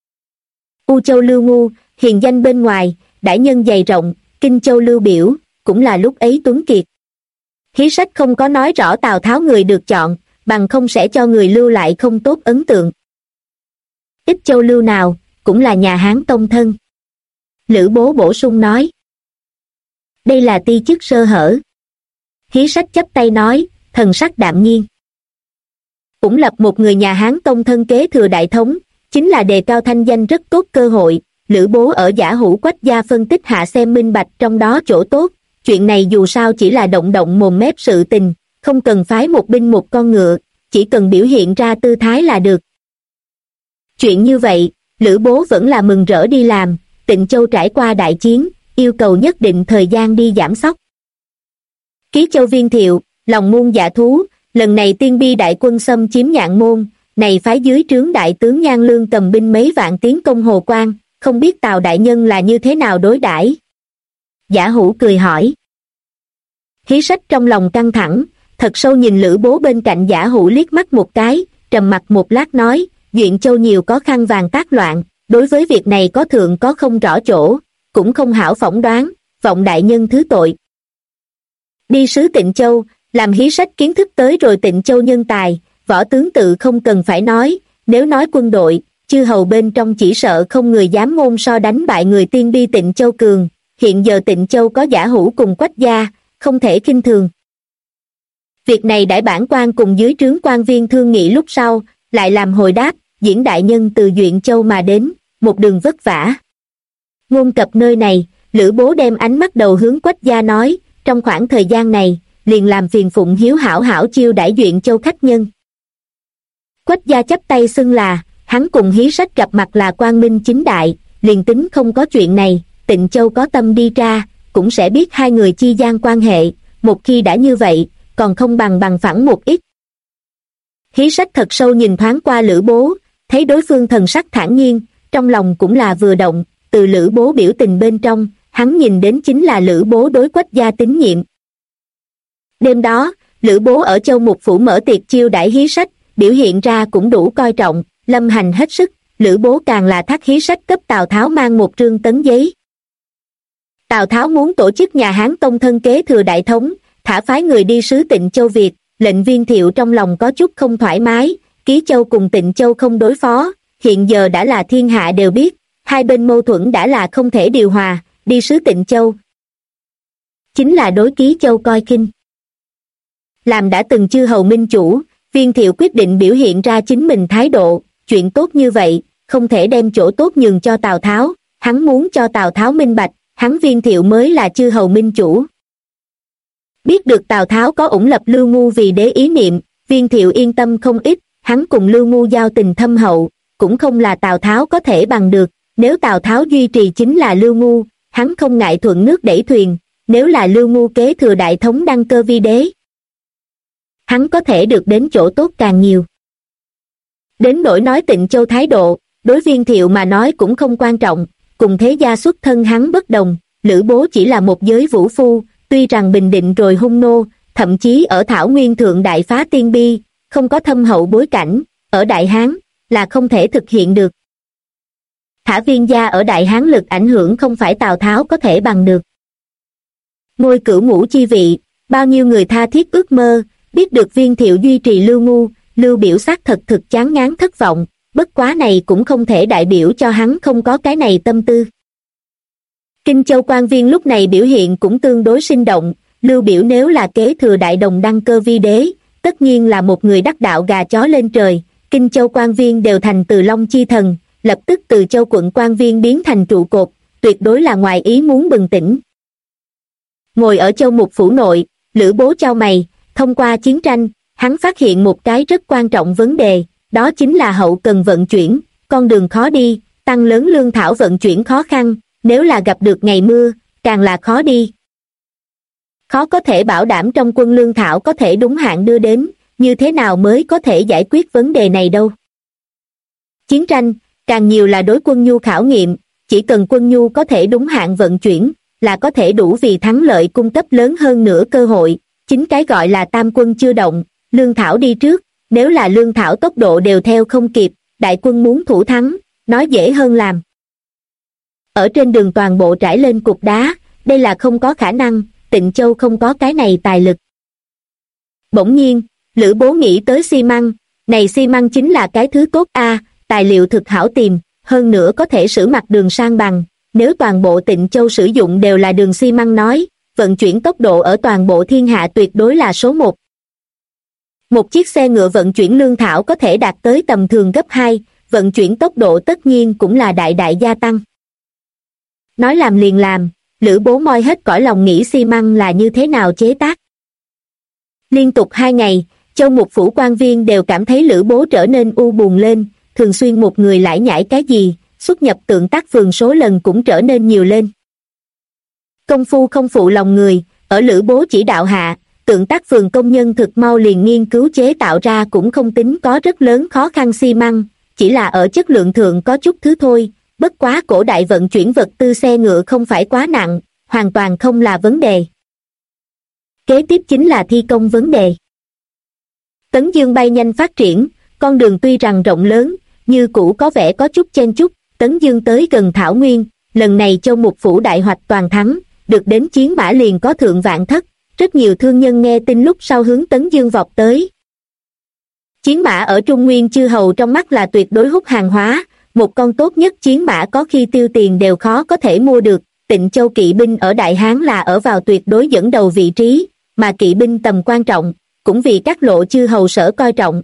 U Châu Lưu Ngu, hiền danh bên ngoài, đại nhân dày rộng, Kinh Châu Lưu Biểu, cũng là lúc ấy tuấn kiệt. Hí Sách không có nói rõ Tào Tháo người được chọn, bằng không sẽ cho người lưu lại không tốt ấn tượng. Ít Châu Lưu nào, cũng là nhà Hán tông thân. Lữ Bố bổ sung nói. Đây là ti chức sơ hở. Hí Sách chắp tay nói, thần sắc đạm nhiên. cũng lập một người nhà Hán Tông thân kế thừa đại thống, chính là đề cao thanh danh rất tốt cơ hội. Lữ Bố ở Giả Hủ Quách gia phân tích hạ xem minh bạch trong đó chỗ tốt, chuyện này dù sao chỉ là động động mồm mép sự tình, không cần phái một binh một con ngựa, chỉ cần biểu hiện ra tư thái là được. Chuyện như vậy, Lữ Bố vẫn là mừng rỡ đi làm. Tịnh Châu trải qua đại chiến, yêu cầu nhất định thời gian đi giảm sóc. Ký Châu Viên Thiệu, lòng muôn dạ thú, lần này tiên bi đại quân xâm chiếm Nhạn Môn, này phái dưới trướng đại tướng Nhan Lương cầm binh mấy vạn tiến công Hồ Quan, không biết Tào đại nhân là như thế nào đối đãi? Giả Hủ cười hỏi. Hí Sách trong lòng căng thẳng, thật sâu nhìn Lữ Bố bên cạnh Giả Hủ liếc mắt một cái, trầm mặc một lát nói, Duyện Châu nhiều có khăn vàng tác loạn, đối với việc này có thượng có không rõ chỗ, cũng không hảo phỏng đoán, vọng đại nhân thứ tội. Đi sứ Tịnh Châu, làm Hí Sách kiến thức tới rồi Tịnh Châu nhân tài, võ tướng tự không cần phải nói, nếu nói quân đội, chư hầu bên trong chỉ sợ không người dám ngôn so đánh bại người tiên bi Tịnh Châu cường, hiện giờ Tịnh Châu có Giả Hủ cùng Quách gia, không thể khinh thường. Việc này đại bản quan cùng dưới trướng quan viên thương nghị lúc sau, lại làm hồi đáp, Diễn đại nhân từ Duyện Châu mà đến, một đường vất vả. Ngôn cập nơi này, Lữ Bố đem ánh mắt đầu hướng Quách gia nói, trong khoảng thời gian này, liền làm phiền Phụng Hiếu hảo hảo chiêu đãi Duyện Châu khách nhân. Quách gia chắp tay xưng là, hắn cùng Hí Sách gặp mặt là quang minh chính đại, liền tính không có chuyện này, Tịnh Châu có tâm đi ra, cũng sẽ biết hai người chi gian quan hệ, một khi đã như vậy, còn không bằng phẳng một ít. Hí Sách thật sâu nhìn thoáng qua Lữ Bố, thấy đối phương thần sắc thản nhiên, trong lòng cũng là vừa động, từ Lữ Bố biểu tình bên trong, hắn nhìn đến chính là Lữ Bố đối Quách gia tín nhiệm. Đêm đó, Lữ Bố ở Châu Mục Phủ mở tiệc chiêu đãi Hí Sách, biểu hiện ra cũng đủ coi trọng, lâm hành hết sức, Lữ Bố càng là thác Hí Sách cấp Tào Tháo mang một trương tấn giấy. Tào Tháo muốn tổ chức nhà Hán Tông thân kế thừa đại thống, thả phái người đi sứ Tịnh Châu Việt, lệnh Viên Thiệu trong lòng có chút không thoải mái, Ký Châu cùng Tịnh Châu không đối phó, hiện giờ đã là thiên hạ đều biết, hai bên mâu thuẫn đã là không thể điều hòa, đi sứ Tịnh Châu chính là đối Ký Châu coi khinh. Làm đã từng chư hầu minh chủ, Viên Thiệu quyết định biểu hiện ra chính mình thái độ, chuyện tốt như vậy, không thể đem chỗ tốt nhường cho Tào Tháo, hắn muốn cho Tào Tháo minh bạch, hắn Viên Thiệu mới là chư hầu minh chủ. Biết được Tào Tháo có ủng lập Lưu Ngu vì đế ý niệm, Viên Thiệu yên tâm không ít, hắn cùng Lưu Ngu giao tình thâm hậu, cũng không là Tào Tháo có thể bằng được, nếu Tào Tháo duy trì chính là Lưu Ngu, hắn không ngại thuận nước đẩy thuyền, nếu là Lưu Ngu kế thừa đại thống đăng cơ vi đế, hắn có thể được đến chỗ tốt càng nhiều. Đến nỗi nói Tịnh Châu thái độ, đối Viên Thiệu mà nói cũng không quan trọng, cùng thế gia xuất thân hắn bất đồng, Lữ Bố chỉ là một giới vũ phu, tuy rằng bình định rồi hung nô, thậm chí ở Thảo Nguyên thượng đại phá tiên bi, không có thâm hậu bối cảnh, ở Đại Hán, là không thể thực hiện được. Thả Viên gia ở Đại Hán lực ảnh hưởng không phải Tào Tháo có thể bằng được. Ngôi cửu ngũ chi vị, bao nhiêu người tha thiết ước mơ, biết được Viên Thiệu duy trì Lưu Ngu, Lưu biểu xác thật thực chán ngán thất vọng, bất quá này cũng không thể đại biểu cho hắn không có cái này tâm tư. Kinh Châu quan viên lúc này biểu hiện cũng tương đối sinh động, Lưu biểu nếu là kế thừa đại đồng đăng cơ vi đế, tất nhiên là một người đắc đạo gà chó lên trời, Kinh Châu quan viên đều thành Từ Long chi thần, lập tức Từ Châu quận quan viên biến thành trụ cột, tuyệt đối là ngoài ý muốn bừng tỉnh. Ngồi ở Châu Mục Phủ nội, Lữ Bố chau mày, thông qua chiến tranh, hắn phát hiện một cái rất quan trọng vấn đề, đó chính là hậu cần vận chuyển, con đường khó đi, tăng lớn lương thảo vận chuyển khó khăn, nếu là gặp được ngày mưa, càng là khó đi. Khó có thể bảo đảm trong quân lương thảo có thể đúng hạn đưa đến, như thế nào mới có thể giải quyết vấn đề này đâu. Chiến tranh, càng nhiều là đối quân nhu khảo nghiệm, chỉ cần quân nhu có thể đúng hạn vận chuyển, là có thể đủ vì thắng lợi cung cấp lớn hơn nữa cơ hội, chính cái gọi là tam quân chưa động, lương thảo đi trước, nếu là lương thảo tốc độ đều theo không kịp, đại quân muốn thủ thắng, nói dễ hơn làm. Ở trên đường toàn bộ trải lên cục đá, đây là không có khả năng, Tịnh Châu không có cái này tài lực. Bỗng nhiên, Lữ Bố nghĩ tới xi măng, này xi măng chính là cái thứ tốt a, tài liệu thực hảo tìm, hơn nữa có thể sửa mặt đường sang bằng, nếu toàn bộ Tịnh Châu sử dụng đều là đường xi măng nói, vận chuyển tốc độ ở toàn bộ thiên hạ tuyệt đối là số 1. Một chiếc xe ngựa vận chuyển lương thảo có thể đạt tới tầm thường gấp 2, vận chuyển tốc độ tất nhiên cũng là đại đại gia tăng. Nói làm liền làm, Lữ Bố moi hết cõi lòng nghĩ xi măng là như thế nào chế tác. Liên tục 2 ngày, Châu Mục Phủ quan viên đều cảm thấy Lữ Bố trở nên u buồn lên, thường xuyên một người lải nhải cái gì, xuất nhập Tượng Tác Phường số lần cũng trở nên nhiều lên. Công phu không phụ lòng người, ở Lữ Bố chỉ đạo hạ, Tượng Tác Phường công nhân thực mau liền nghiên cứu chế tạo ra cũng không tính có rất lớn khó khăn xi măng, chỉ là ở chất lượng thượng có chút thứ thôi, bất quá cổ đại vận chuyển vật tư xe ngựa không phải quá nặng, hoàn toàn không là vấn đề. Kế tiếp chính là thi công vấn đề. Tấn Dương bay nhanh phát triển, con đường tuy rằng rộng lớn, như cũ có vẻ có chút chen chúc. Tấn Dương tới gần Thảo Nguyên, lần này Châu Mục Phủ đại hoạch toàn thắng, được đến chiến mã liền có thượng vạn thất, rất nhiều thương nhân nghe tin lúc sau hướng Tấn Dương vọt tới. Chiến mã ở Trung Nguyên chư hầu trong mắt là tuyệt đối hút hàng hóa, một con tốt nhất chiến mã có khi tiêu tiền đều khó có thể mua được. Tịnh Châu kỵ binh ở Đại Hán là ở vào tuyệt đối dẫn đầu vị trí, mà kỵ binh tầm quan trọng, cũng vì các lộ chư hầu sở coi trọng.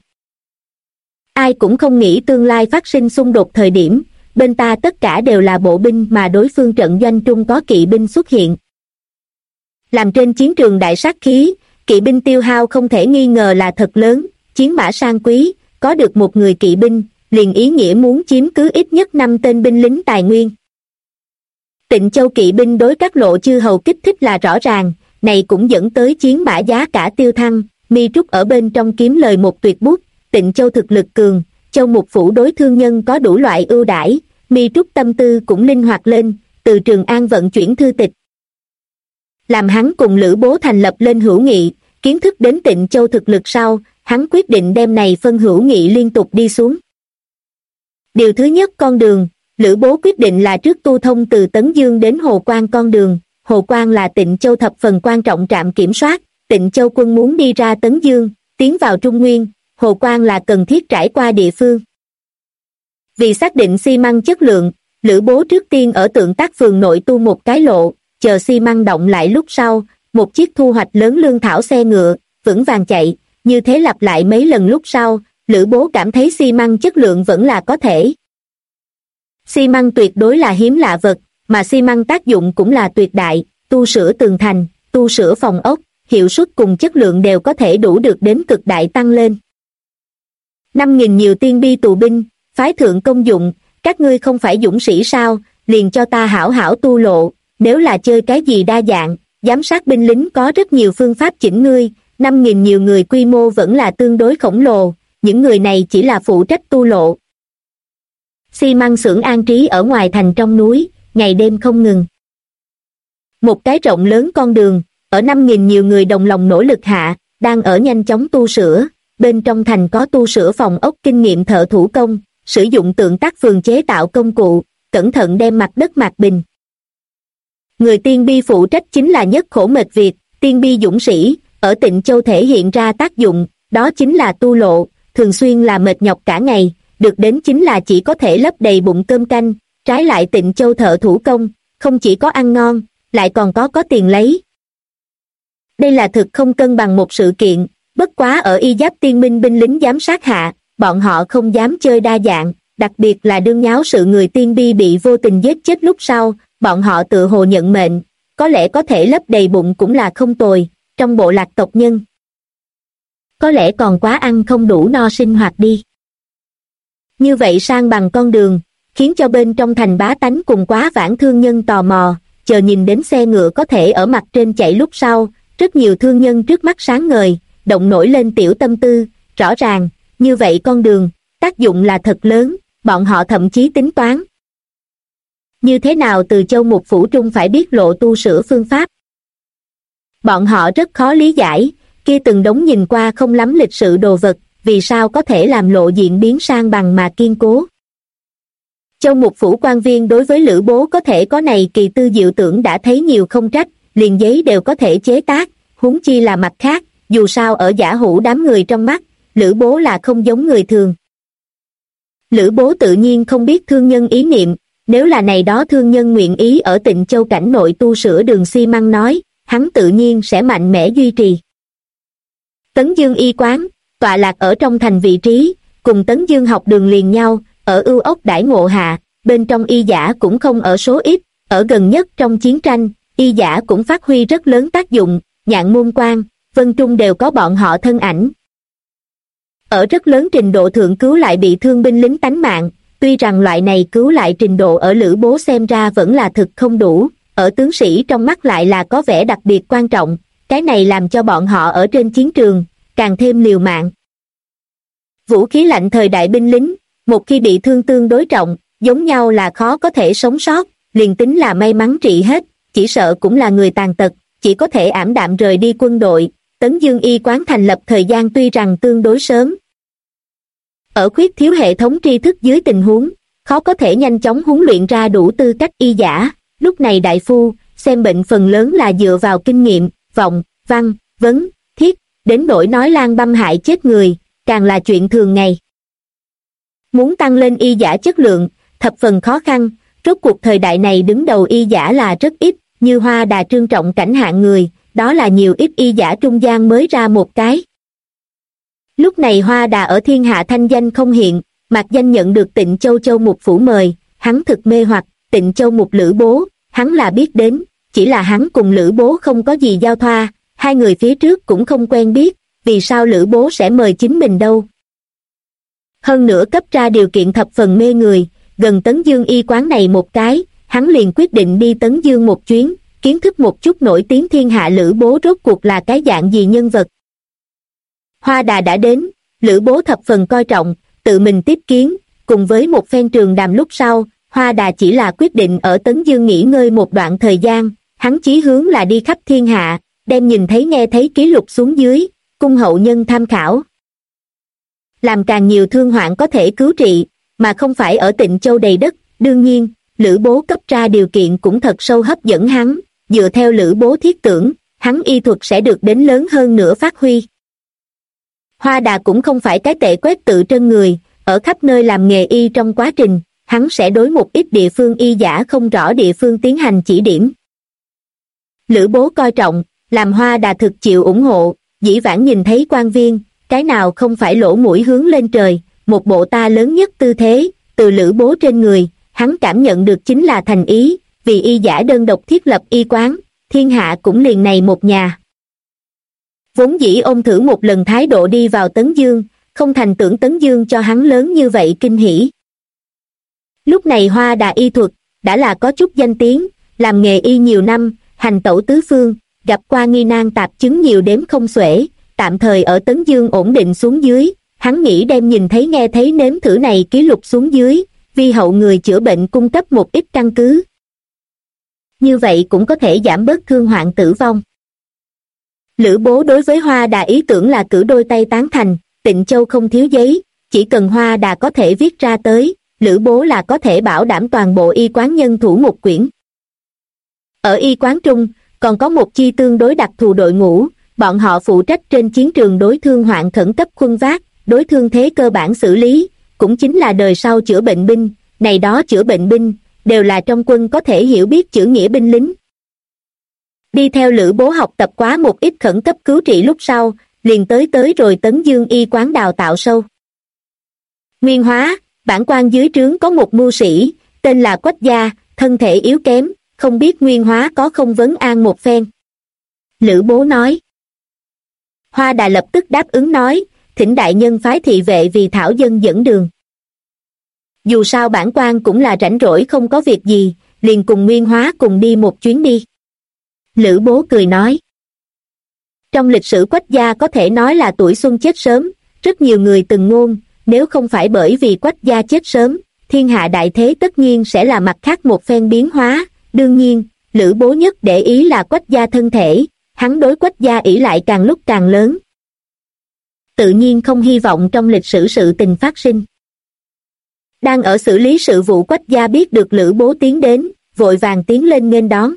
Ai cũng không nghĩ tương lai phát sinh xung đột thời điểm, bên ta tất cả đều là bộ binh mà đối phương trận doanh trung có kỵ binh xuất hiện. Làm trên chiến trường đại sát khí, kỵ binh tiêu hao không thể nghi ngờ là thật lớn, chiến mã sang quý, có được một người kỵ binh, liền ý nghĩa muốn chiếm cứ ít nhất 5 tên binh lính tài nguyên. Tịnh Châu kỵ binh đối các lộ chư hầu kích thích là rõ ràng, này cũng dẫn tới chiến mã giá cả tiêu thăng, Mi Trúc ở bên trong kiếm lời một tuyệt bút. Tịnh Châu thực lực cường, Châu Mục Phủ đối thương nhân có đủ loại ưu đãi, Mi Trúc tâm tư cũng linh hoạt lên, từ Trường An vận chuyển thư tịch. Làm hắn cùng Lữ Bố thành lập lên hữu nghị, kiến thức đến Tịnh Châu thực lực sau, hắn quyết định đem này phân hữu nghị liên tục đi xuống. Điều thứ nhất, con đường, Lữ Bố quyết định là trước tu thông từ Tấn Dương đến Hồ Quan con đường. Hồ Quan là Tịnh Châu thập phần quan trọng trạm kiểm soát, Tịnh Châu quân muốn đi ra Tấn Dương, tiến vào Trung Nguyên, Hồ Quan là cần thiết trải qua địa phương. Vì xác định xi măng chất lượng, Lữ Bố trước tiên ở Tượng Tác Phường nội tu một cái lộ, chờ xi măng động lại lúc sau, một chiếc thu hoạch lớn lương thảo xe ngựa, vững vàng chạy, như thế lặp lại mấy lần lúc sau, Lữ Bố cảm thấy xi măng chất lượng vẫn là có thể. Xi măng tuyệt đối là hiếm lạ vật, mà xi măng tác dụng cũng là tuyệt đại, tu sửa tường thành, tu sửa phòng ốc, hiệu suất cùng chất lượng đều có thể đủ được đến cực đại tăng lên. 5.000 nhiều tiên bi tù binh, phái thượng công dụng, các ngươi không phải dũng sĩ sao, liền cho ta hảo hảo tu lộ, nếu là chơi cái gì đa dạng, giám sát binh lính có rất nhiều phương pháp chỉnh ngươi, 5.000 nhiều người quy mô vẫn là tương đối khổng lồ, những người này chỉ là phụ trách tu lộ. Xi măng xưởng an trí ở ngoài thành trong núi, ngày đêm không ngừng. Một cái rộng lớn con đường, ở 5.000 nhiều người đồng lòng nỗ lực hạ, đang ở nhanh chóng tu sửa, bên trong thành có tu sửa phòng ốc kinh nghiệm thợ thủ công, sử dụng Tượng Tác Phường chế tạo công cụ, cẩn thận đem mặt đất mạc bình. Người tiên bi phụ trách chính là nhất khổ mệt việc, tiên bi dũng sĩ, ở Tịnh Châu thể hiện ra tác dụng, đó chính là tu lộ, thường xuyên là mệt nhọc cả ngày, được đến chính là chỉ có thể lấp đầy bụng cơm canh, trái lại Tịnh Châu thợ thủ công, không chỉ có ăn ngon, lại còn có tiền lấy. Đây là thực không cân bằng một sự kiện, bất quá ở y giáp tiên minh binh lính giám sát hạ, bọn họ không dám chơi đa dạng, đặc biệt là đương nháo sự người tiên bi bị vô tình giết chết lúc sau, bọn họ tự hồ nhận mệnh, có lẽ có thể lấp đầy bụng cũng là không tồi, trong bộ lạc tộc nhân. Có lẽ còn quá ăn không đủ no sinh hoạt đi. Như vậy sang bằng con đường, khiến cho bên trong thành bá tánh cùng quá vãng thương nhân tò mò, chờ nhìn đến xe ngựa có thể ở mặt trên chạy lúc sau, rất nhiều thương nhân trước mắt sáng ngời, động nổi lên tiểu tâm tư, rõ ràng, như vậy con đường, tác dụng là thật lớn, bọn họ thậm chí tính toán. Như thế nào từ Châu Mục Phủ trung phải biết lộ tu sửa phương pháp? Bọn họ rất khó lý giải, kia từng đống nhìn qua không lắm lịch sự đồ vật, vì sao có thể làm lộ diện biến sang bằng mà kiên cố. Châu Mục Phủ quan viên đối với Lữ Bố có thể có này kỳ tư diệu tưởng đã thấy nhiều không trách, liền giấy đều có thể chế tác, huống chi là mặt khác, dù sao ở giả hủ đám người trong mắt, Lữ Bố là không giống người thường. Lữ Bố tự nhiên không biết thương nhân ý niệm, nếu là này đó thương nhân nguyện ý ở Tịnh Châu cảnh nội tu sửa đường xi măng nói, hắn tự nhiên sẽ mạnh mẽ duy trì. Tấn Dương y quán, tọa lạc ở trong thành vị trí, cùng Tấn Dương học đường liền nhau, ở ưu ốc đãi ngộ hạ, bên trong y giả cũng không ở số ít, ở gần nhất trong chiến tranh, y giả cũng phát huy rất lớn tác dụng, Nhạn Môn Quan, Vân Trung đều có bọn họ thân ảnh. Ở rất lớn trình độ thượng cứu lại bị thương binh lính tánh mạng, tuy rằng loại này cứu lại trình độ ở Lữ Bố xem ra vẫn là thực không đủ, ở tướng sĩ trong mắt lại là có vẻ đặc biệt quan trọng, cái này làm cho bọn họ ở trên chiến trường, càng thêm liều mạng. Vũ khí lạnh thời đại binh lính, một khi bị thương tương đối trọng, giống nhau là khó có thể sống sót, liền tính là may mắn trị hết, chỉ sợ cũng là người tàn tật, chỉ có thể ảm đạm rời đi quân đội. Tấn Dương y quán thành lập thời gian tuy rằng tương đối sớm. Ở khuyết thiếu hệ thống tri thức dưới tình huống, khó có thể nhanh chóng huấn luyện ra đủ tư cách y giả, lúc này đại phu, xem bệnh phần lớn là dựa vào kinh nghiệm, vọng, văn, vấn, thiết, đến nỗi nói lang băm hại chết người, càng là chuyện thường ngày. Muốn tăng lên y giả chất lượng, thập phần khó khăn, rốt cuộc thời đại này đứng đầu y giả là rất ít, như Hoa Đà Trương Trọng Cảnh hạng người, đó là nhiều ít y giả trung gian mới ra một cái. Lúc này Hoa Đà ở thiên hạ thanh danh không hiện, mặc danh nhận được Tịnh Châu Châu Mục phủ mời, hắn thực mê hoặc, Tịnh Châu Mục Lữ Bố, hắn là biết đến, chỉ là hắn cùng Lữ Bố không có gì giao thoa, hai người phía trước cũng không quen biết, vì sao Lữ Bố sẽ mời chính mình đâu. Hơn nữa cấp ra điều kiện thập phần mê người, gần Tấn Dương y quán này một cái, hắn liền quyết định đi Tấn Dương một chuyến, kiến thức một chút nổi tiếng thiên hạ Lữ Bố rốt cuộc là cái dạng gì nhân vật. Hoa Đà đã đến, Lữ Bố thập phần coi trọng, tự mình tiếp kiến, cùng với một phen trường đàm lúc sau, Hoa Đà chỉ là quyết định ở Tấn Dương nghỉ ngơi một đoạn thời gian, hắn chí hướng là đi khắp thiên hạ, đem nhìn thấy nghe thấy ký lục xuống dưới, cung hậu nhân tham khảo. Làm càng nhiều thương hoạn có thể cứu trị, mà không phải ở Tịnh Châu đầy đất, đương nhiên, Lữ Bố cấp ra điều kiện cũng thật sâu hấp dẫn hắn, dựa theo Lữ Bố thiết tưởng, hắn y thuật sẽ được đến lớn hơn nữa phát huy. Hoa Đà cũng không phải cái tệ quét tự trân người, ở khắp nơi làm nghề y trong quá trình, hắn sẽ đối một ít địa phương y giả không rõ địa phương tiến hành chỉ điểm. Lữ Bố coi trọng, làm Hoa Đà thực chịu ủng hộ, dĩ vãng nhìn thấy quan viên, cái nào không phải lỗ mũi hướng lên trời, một bộ ta lớn nhất tư thế, từ Lữ Bố trên người, hắn cảm nhận được chính là thành ý, vì y giả đơn độc thiết lập y quán, thiên hạ cũng liền này một nhà. Vốn dĩ ôm thử một lần thái độ đi vào Tấn Dương, không thành tưởng Tấn Dương cho hắn lớn như vậy kinh hỉ. Lúc này Hoa Đà y thuật, đã là có chút danh tiếng, làm nghề y nhiều năm, hành tẩu tứ phương, gặp qua nghi nan tạp chứng nhiều đếm không xuể, tạm thời ở Tấn Dương ổn định xuống dưới, hắn nghĩ đem nhìn thấy nghe thấy nếm thử này ký lục xuống dưới, vì hậu người chữa bệnh cung cấp một ít căn cứ. Như vậy cũng có thể giảm bớt thương hoạn tử vong. Lữ Bố đối với Hoa Đà ý tưởng là cử đôi tay tán thành, Tịnh Châu không thiếu giấy, chỉ cần Hoa Đà có thể viết ra tới, Lữ Bố là có thể bảo đảm toàn bộ y quán nhân thủ một quyển. Ở y quán trung, còn có một chi tương đối đặc thù đội ngũ, bọn họ phụ trách trên chiến trường đối thương hoạn khẩn cấp khuân vác, đối thương thế cơ bản xử lý, cũng chính là đời sau chữa bệnh binh, này đó chữa bệnh binh, đều là trong quân có thể hiểu biết chữ nghĩa binh lính. Đi theo Lữ Bố học tập quá một ít khẩn cấp cứu trị lúc sau, liền tới rồi Tấn Dương y quán đào tạo sâu. Nguyên Hóa, bản quan dưới trướng có một mưu sĩ, tên là Quách Gia, thân thể yếu kém, không biết Nguyên Hóa có không vấn an một phen. Lữ Bố nói. Hoa Đà lập tức đáp ứng nói, thỉnh đại nhân phái thị vệ vì thảo dân dẫn đường. Dù sao bản quan cũng là rảnh rỗi không có việc gì, liền cùng Nguyên Hóa cùng đi một chuyến đi. Lữ Bố cười nói. Trong lịch sử Quách Gia có thể nói là tuổi xuân chết sớm, rất nhiều người từng ngôn, nếu không phải bởi vì Quách Gia chết sớm, thiên hạ đại thế tất nhiên sẽ là mặt khác một phen biến hóa. Đương nhiên, Lữ Bố nhất để ý là Quách Gia thân thể, hắn đối Quách Gia ỷ lại càng lúc càng lớn. Tự nhiên không hy vọng trong lịch sử sự tình phát sinh. Đang ở xử lý sự vụ Quách Gia biết được Lữ Bố tiến đến, vội vàng tiến lên nghênh đón.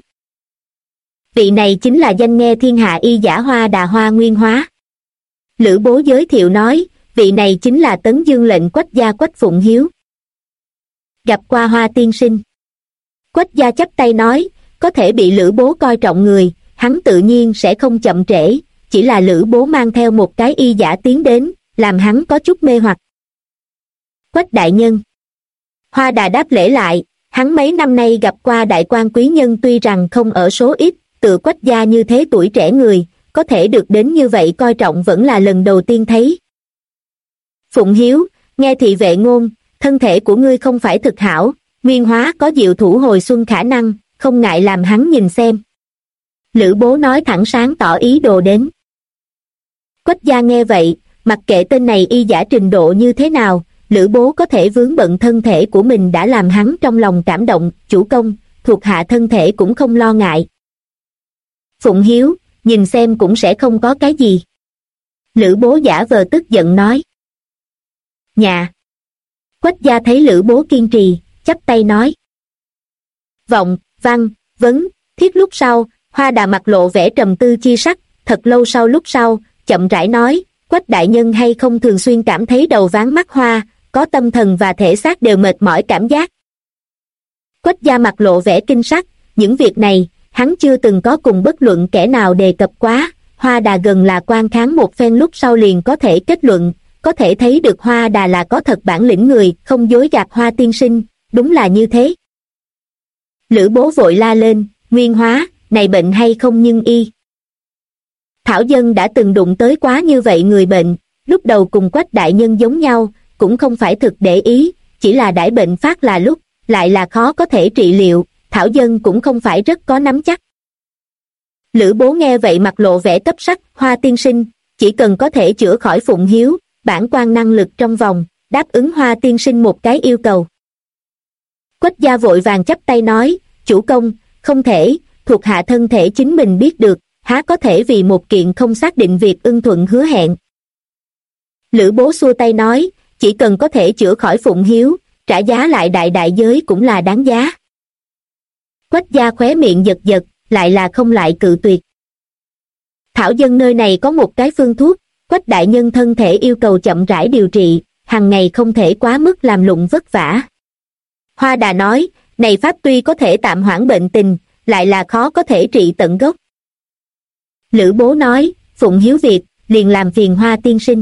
Vị này chính là danh nghe thiên hạ y giả Hoa Đà Hoa Nguyên Hóa. Lữ Bố giới thiệu nói, vị này chính là Tấn Dương lệnh Quách Gia Quách Phụng Hiếu. Gặp qua Hoa tiên sinh. Quách Gia chắp tay nói, có thể bị Lữ Bố coi trọng người, hắn tự nhiên sẽ không chậm trễ, chỉ là Lữ Bố mang theo một cái y giả tiến đến, làm hắn có chút mê hoặc. Quách đại nhân. Hoa Đà đáp lễ lại, hắn mấy năm nay gặp qua đại quan quý nhân tuy rằng không ở số ít, tự Quách gia như thế tuổi trẻ người, có thể được đến như vậy coi trọng vẫn là lần đầu tiên thấy. Phụng Hiếu, nghe thị vệ ngôn, thân thể của ngươi không phải thực hảo, Nguyên Hóa có diệu thủ hồi xuân khả năng, không ngại làm hắn nhìn xem. Lữ Bố nói thẳng sáng tỏ ý đồ đến. Quách gia nghe vậy, mặc kệ tên này y giả trình độ như thế nào, Lữ Bố có thể vướng bận thân thể của mình đã làm hắn trong lòng cảm động, chủ công, thuộc hạ thân thể cũng không lo ngại. Phụng Hiếu, nhìn xem cũng sẽ không có cái gì. Lữ Bố giả vờ tức giận nói. Nhà. Quách gia thấy Lữ Bố kiên trì, chắp tay nói. Vọng, văn, vấn, thiết lúc sau, Hoa Đà mặt lộ vẻ trầm tư chi sắc, thật lâu lúc sau, chậm rãi nói, Quách đại nhân hay không thường xuyên cảm thấy đầu váng mắt hoa, có tâm thần và thể xác đều mệt mỏi cảm giác. Quách gia mặt lộ vẻ kinh sắc, những việc này, hắn chưa từng có cùng bất luận kẻ nào đề cập quá, Hoa Đà gần là quan kháng một phen lúc sau liền có thể kết luận, có thể thấy được Hoa Đà là có thật bản lĩnh người, không dối gạt Hoa tiên sinh, đúng là như thế. Lữ Bố vội la lên, Nguyên Hóa, này bệnh hay không nhưng y. Thảo dân đã từng đụng tới quá như vậy người bệnh, lúc đầu cùng Quách đại nhân giống nhau, cũng không phải thực để ý, chỉ là đãi bệnh phát là lúc, lại là khó có thể trị liệu, Thảo dân cũng không phải rất có nắm chắc. Lữ Bố nghe vậy mặt lộ vẻ cấp sắc, Hoa tiên sinh, chỉ cần có thể chữa khỏi Phụng Hiếu, bản quan năng lực trong vòng, đáp ứng Hoa tiên sinh một cái yêu cầu. Quách gia vội vàng chắp tay nói, chủ công, không thể, thuộc hạ thân thể chính mình biết được, há có thể vì một kiện không xác định việc ưng thuận hứa hẹn. Lữ Bố xua tay nói, chỉ cần có thể chữa khỏi Phụng Hiếu, trả giá lại đại giới cũng là đáng giá. Quách gia khóe miệng giật giật, lại là không lại cự tuyệt. Thảo dân nơi này có một cái phương thuốc, Quách đại nhân thân thể yêu cầu chậm rãi điều trị, hàng ngày không thể quá mức làm lụng vất vả. Hoa Đà nói, này pháp tuy có thể tạm hoãn bệnh tình, lại là khó có thể trị tận gốc. Lữ Bố nói, Phụng Hiếu việc, liền làm phiền Hoa tiên sinh.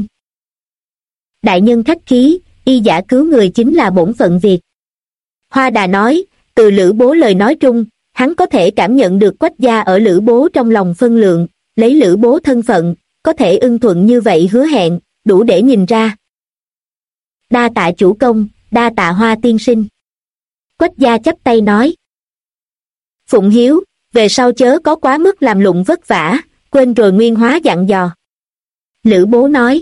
Đại nhân khách khí, y giả cứu người chính là bổn phận việc. Hoa Đà nói, từ Lữ Bố lời nói trung, hắn có thể cảm nhận được Quách gia ở Lữ Bố trong lòng phân lượng, lấy Lữ Bố thân phận, có thể ưng thuận như vậy hứa hẹn, đủ để nhìn ra. Đa tạ chủ công, đa tạ Hoa tiên sinh. Quách gia chắp tay nói. Phụng Hiếu, về sau chớ có quá mức làm lụng vất vả, quên rồi Nguyên Hóa dặn dò. Lữ Bố nói.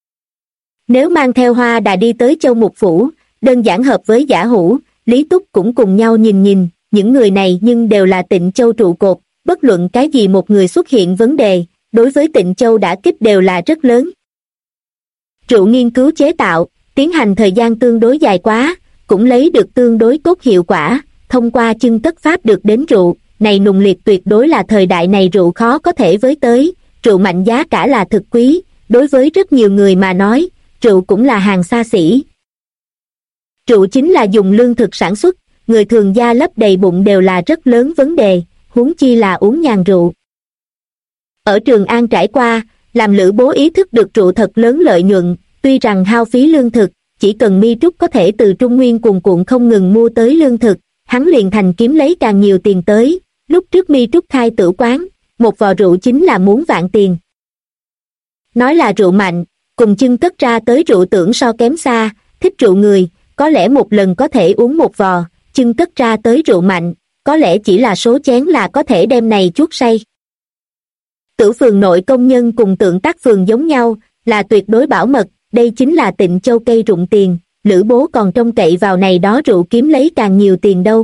Nếu mang theo Hoa Đà đi tới Châu Mục Phủ, đơn giản hợp với Giả Hữu, Lý Túc cũng cùng nhau nhìn, những người này nhưng đều là Tịnh Châu trụ cột, bất luận cái gì một người xuất hiện vấn đề, đối với Tịnh Châu đả kích đều là rất lớn. Rượu nghiên cứu chế tạo, tiến hành thời gian tương đối dài quá, cũng lấy được tương đối tốt hiệu quả, thông qua chưng cất pháp được đến rượu, này nùng liệt tuyệt đối là thời đại này rượu khó có thể với tới, rượu mạnh giá cả là thực quý, đối với rất nhiều người mà nói, rượu cũng là hàng xa xỉ. Rượu chính là dùng lương thực sản xuất, người thường da lấp đầy bụng đều là rất lớn vấn đề, huống chi là uống nhàn rượu. Ở Trường An trải qua, làm Lữ Bố ý thức được rượu thật lớn lợi nhuận, tuy rằng hao phí lương thực, chỉ cần Mi Trúc có thể từ Trung Nguyên cuồn cuộn không ngừng mua tới lương thực, hắn liền thành kiếm lấy càng nhiều tiền tới. Lúc trước Mi Trúc khai tử quán, một vò rượu chính là muốn vạn tiền. Nói là rượu mạnh, cùng chưng cất ra tới rượu tưởng so kém xa, thích rượu người, có lẽ một lần có thể uống một vò, chưng cất ra tới rượu mạnh, có lẽ chỉ là số chén là có thể đem này chuốt say. Tử phường nội công nhân cùng Tượng Tác phường giống nhau, là tuyệt đối bảo mật, đây chính là Tịnh Châu cây rụng tiền, Lữ Bố còn trông cậy vào này đó rượu kiếm lấy càng nhiều tiền đâu.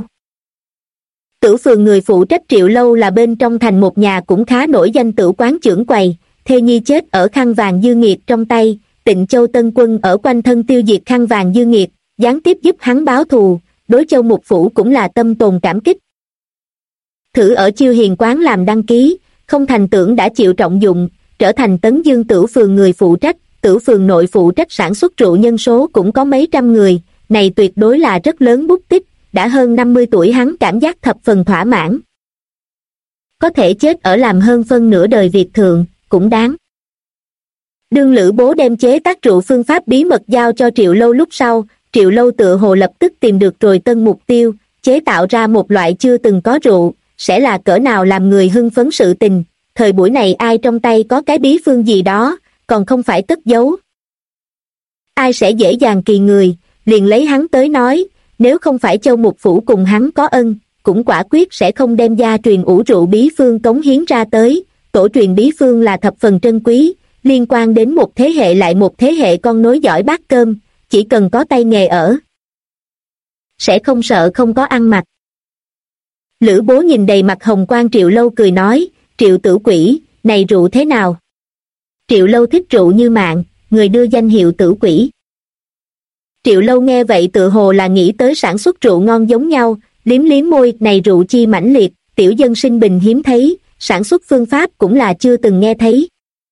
Tử phường người phụ trách Triệu Lâu là bên trong thành một nhà cũng khá nổi danh tử quán trưởng quầy, thê nhi chết ở khăn vàng dư nghiệt trong tay, Tịnh Châu Tân Quân ở quanh thân tiêu diệt khăn vàng dư nghiệt, gián tiếp giúp hắn báo thù, đối Châu Mục Phủ cũng là tâm tồn cảm kích. Thử ở Chiêu Hiền quán làm đăng ký, không thành tưởng đã chịu trọng dụng, trở thành Tấn Dương Tử phường người phụ trách, Tử phường nội phụ trách sản xuất rượu nhân số cũng có mấy trăm người, này tuyệt đối là rất lớn bút tích, đã hơn 50 tuổi hắn cảm giác thập phần thỏa mãn. Có thể chết ở làm hơn phân nửa đời Việt thượng, cũng đáng. Đương Lữ Bố đem chế tác rượu phương pháp bí mật giao cho Triệu Lâu lúc sau, Triệu Lâu tựa hồ lập tức tìm được rồi tân mục tiêu, chế tạo ra một loại chưa từng có rượu, sẽ là cỡ nào làm người hưng phấn sự tình. Thời buổi này ai trong tay có cái bí phương gì đó, còn không phải cất giấu. Ai sẽ dễ dàng kỳ người, liền lấy hắn tới nói, nếu không phải Châu Mục Phủ cùng hắn có ân, cũng quả quyết sẽ không đem gia truyền ủ rượu bí phương cống hiến ra tới. Tổ truyền bí phương là thập phần trân quý, liên quan đến một thế hệ lại một thế hệ con nối dõi bát cơm, chỉ cần có tay nghề ở, sẽ không sợ không có ăn mặc. Lữ Bố nhìn đầy mặt hồng quang Triệu Lâu cười nói, Triệu tử quỷ, này rượu thế nào? Triệu Lâu thích rượu như mạng, người đưa danh hiệu tử quỷ. Triệu Lâu nghe vậy tự hồ là nghĩ tới sản xuất rượu ngon giống nhau, liếm liếm môi, này rượu chi mãnh liệt, tiểu dân sinh bình hiếm thấy, sản xuất phương pháp cũng là chưa từng nghe thấy.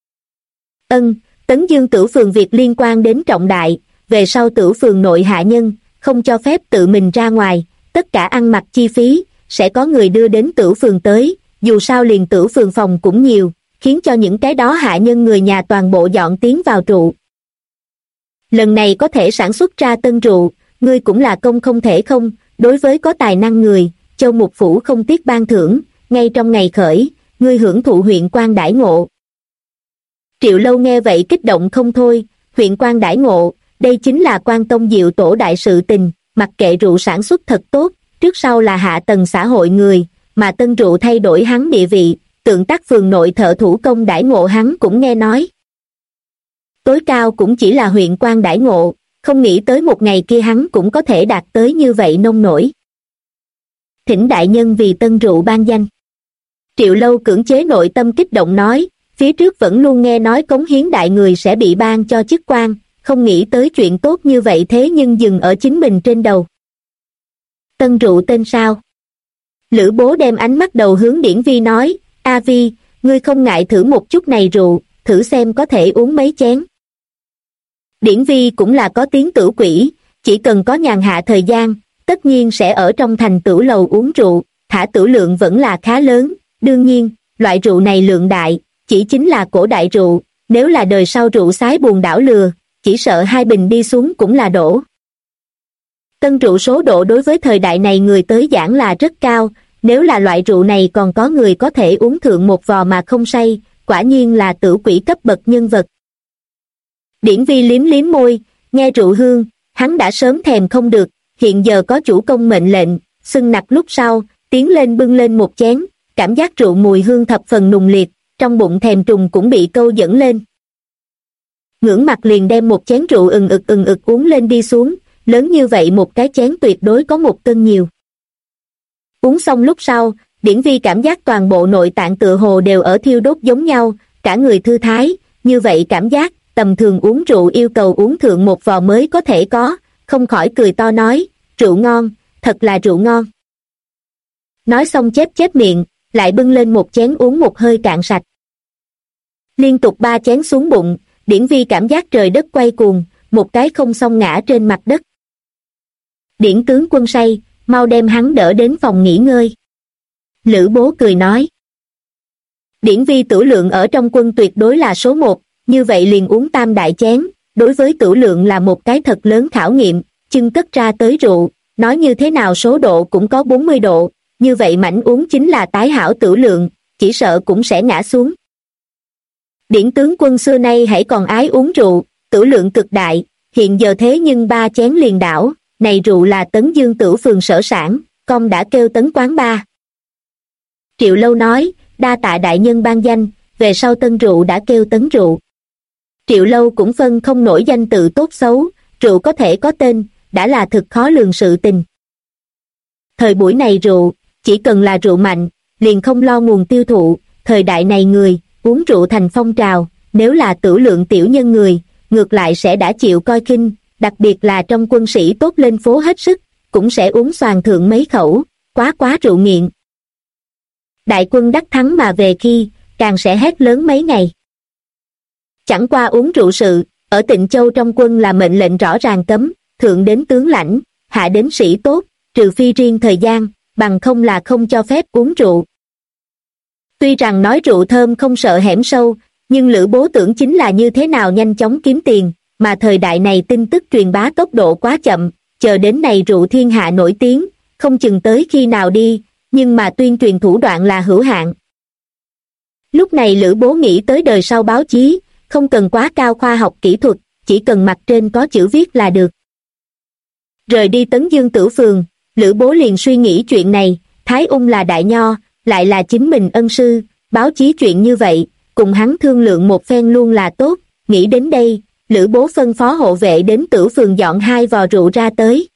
Tấn Dương Tử Phường việc liên quan đến trọng đại, về sau Tử Phường nội hạ nhân, không cho phép tự mình ra ngoài, tất cả ăn mặc chi phí, sẽ có người đưa đến Tử Phường tới, dù sao liền Tử Phường phòng cũng nhiều, khiến cho những cái đó hạ nhân người nhà toàn bộ dọn tiến vào trụ. Lần này có thể sản xuất ra tân rượu, ngươi cũng là công không thể không, đối với có tài năng người, Châu Mục Phủ không tiếc ban thưởng, ngay trong ngày khởi, ngươi hưởng thụ huyện quan đãi ngộ. Triệu Lâu nghe vậy kích động không thôi, huyện quan đãi ngộ, đây chính là Quan Tông Diệu Tổ đại sự tình, mặc kệ rượu sản xuất thật tốt, trước sau là hạ tầng xã hội người, mà tân rượu thay đổi hắn địa vị, Tượng Tắc phường nội thợ thủ công đãi ngộ hắn cũng nghe nói. Tối cao cũng chỉ là huyện quan đãi ngộ, không nghĩ tới một ngày kia hắn cũng có thể đạt tới như vậy nông nổi. Thỉnh đại nhân vì tân rượu ban danh. Triệu Lâu cưỡng chế nội tâm kích động nói, phía trước vẫn luôn nghe nói cống hiến đại người sẽ bị ban cho chức quan, không nghĩ tới chuyện tốt như vậy thế nhưng dừng ở chính mình trên đầu. Tân rượu tên sao? Lữ Bố đem ánh mắt đầu hướng Điển Vi nói, A Vi, ngươi không ngại thử một chút này rượu, thử xem có thể uống mấy chén. Điển Vi cũng là có tiếng tử quỷ, chỉ cần có nhàn hạ thời gian, tất nhiên sẽ ở trong thành tửu lầu uống rượu, thả tử lượng vẫn là khá lớn, đương nhiên, loại rượu này lượng đại, chỉ chính là cổ đại rượu, nếu là đời sau rượu sái buồn đảo lừa, chỉ sợ hai bình đi xuống cũng là đổ. Tân rượu số độ đối với thời đại này người tới giảng là rất cao, nếu là loại rượu này còn có người có thể uống thượng một vò mà không say, quả nhiên là tử quỷ cấp bậc nhân vật. Điển Vi liếm liếm môi, nghe rượu hương, hắn đã sớm thèm không được, hiện giờ có chủ công mệnh lệnh, xưng nặc lúc sau, tiến lên bưng lên một chén, cảm giác rượu mùi hương thập phần nùng liệt, trong bụng thèm trùng cũng bị câu dẫn lên. Ngưỡng mặt liền đem một chén rượu ừng ực uống lên đi xuống, lớn như vậy một cái chén tuyệt đối có 1 cân nhiều. Uống xong lúc sau, Điển Vi cảm giác toàn bộ nội tạng tựa hồ đều ở thiêu đốt giống nhau, cả người thư thái, như vậy cảm giác, tầm thường uống rượu yêu cầu uống thượng một vò mới có thể có, không khỏi cười to nói, rượu ngon, thật là rượu ngon. Nói xong chép miệng, lại bưng lên một chén uống một hơi cạn sạch. Liên tục 3 chén xuống bụng, Điển Vi cảm giác trời đất quay cuồng, một cái không xong ngã trên mặt đất. Điển tướng quân say, mau đem hắn đỡ đến phòng nghỉ ngơi. Lữ Bố cười nói. Điển Vi tửu lượng ở trong quân tuyệt đối là số 1, như vậy liền uống tam đại chén, đối với tửu lượng là một cái thật lớn khảo nghiệm, chưng cất ra tới rượu, nói như thế nào số độ cũng có 40 độ, như vậy mảnh uống chính là tái hảo tửu lượng, chỉ sợ cũng sẽ ngã xuống. Điển tướng quân xưa nay hãy còn ái uống rượu, tửu lượng cực đại, hiện giờ thế nhưng 3 chén liền đảo, này rượu là Tấn Dương Tử Phường sở sản, con đã kêu Tấn quán ba. Triệu Lâu nói, đa tạ đại nhân ban danh, về sau tân rượu đã kêu Tấn rượu. Triệu Lâu cũng phân không nổi danh tự tốt xấu, rượu có thể có tên, đã là thực khó lường sự tình. Thời buổi này rượu, chỉ cần là rượu mạnh, liền không lo nguồn tiêu thụ, thời đại này người, uống rượu thành phong trào, nếu là tửu lượng tiểu nhân người, ngược lại sẽ đã chịu coi khinh, đặc biệt là trong quân sĩ tốt lên phố hết sức, cũng sẽ uống xoàng thượng mấy khẩu, quá rượu nghiện. Đại quân đắc thắng mà về khi, càng sẽ hét lớn mấy ngày. Chẳng qua uống rượu sự, ở Tịnh Châu trong quân là mệnh lệnh rõ ràng cấm, thượng đến tướng lãnh, hạ đến sĩ tốt, trừ phi riêng thời gian, bằng không là không cho phép uống rượu. Tuy rằng nói rượu thơm không sợ hẻm sâu, Nhưng Lữ Bố tưởng chính là như thế nào nhanh chóng kiếm tiền, mà thời đại này tin tức truyền bá tốc độ quá chậm, chờ đến này rượu thiên hạ nổi tiếng, không chừng tới khi nào đi, nhưng mà tuyên truyền thủ đoạn là hữu hạn. Lúc này Lữ Bố nghĩ tới đời sau báo chí, không cần quá cao khoa học kỹ thuật, chỉ cần mặt trên có chữ viết là được. Rời đi Tấn Dương Tử Phường, Lữ Bố liền suy nghĩ chuyện này, Thái Ung là đại nho, lại là chính mình ân sư, báo chí chuyện như vậy, cùng hắn thương lượng một phen luôn là tốt. Nghĩ đến đây, Lữ Bố phân phó hộ vệ đến Tử Phường dọn 2 vò rượu ra tới.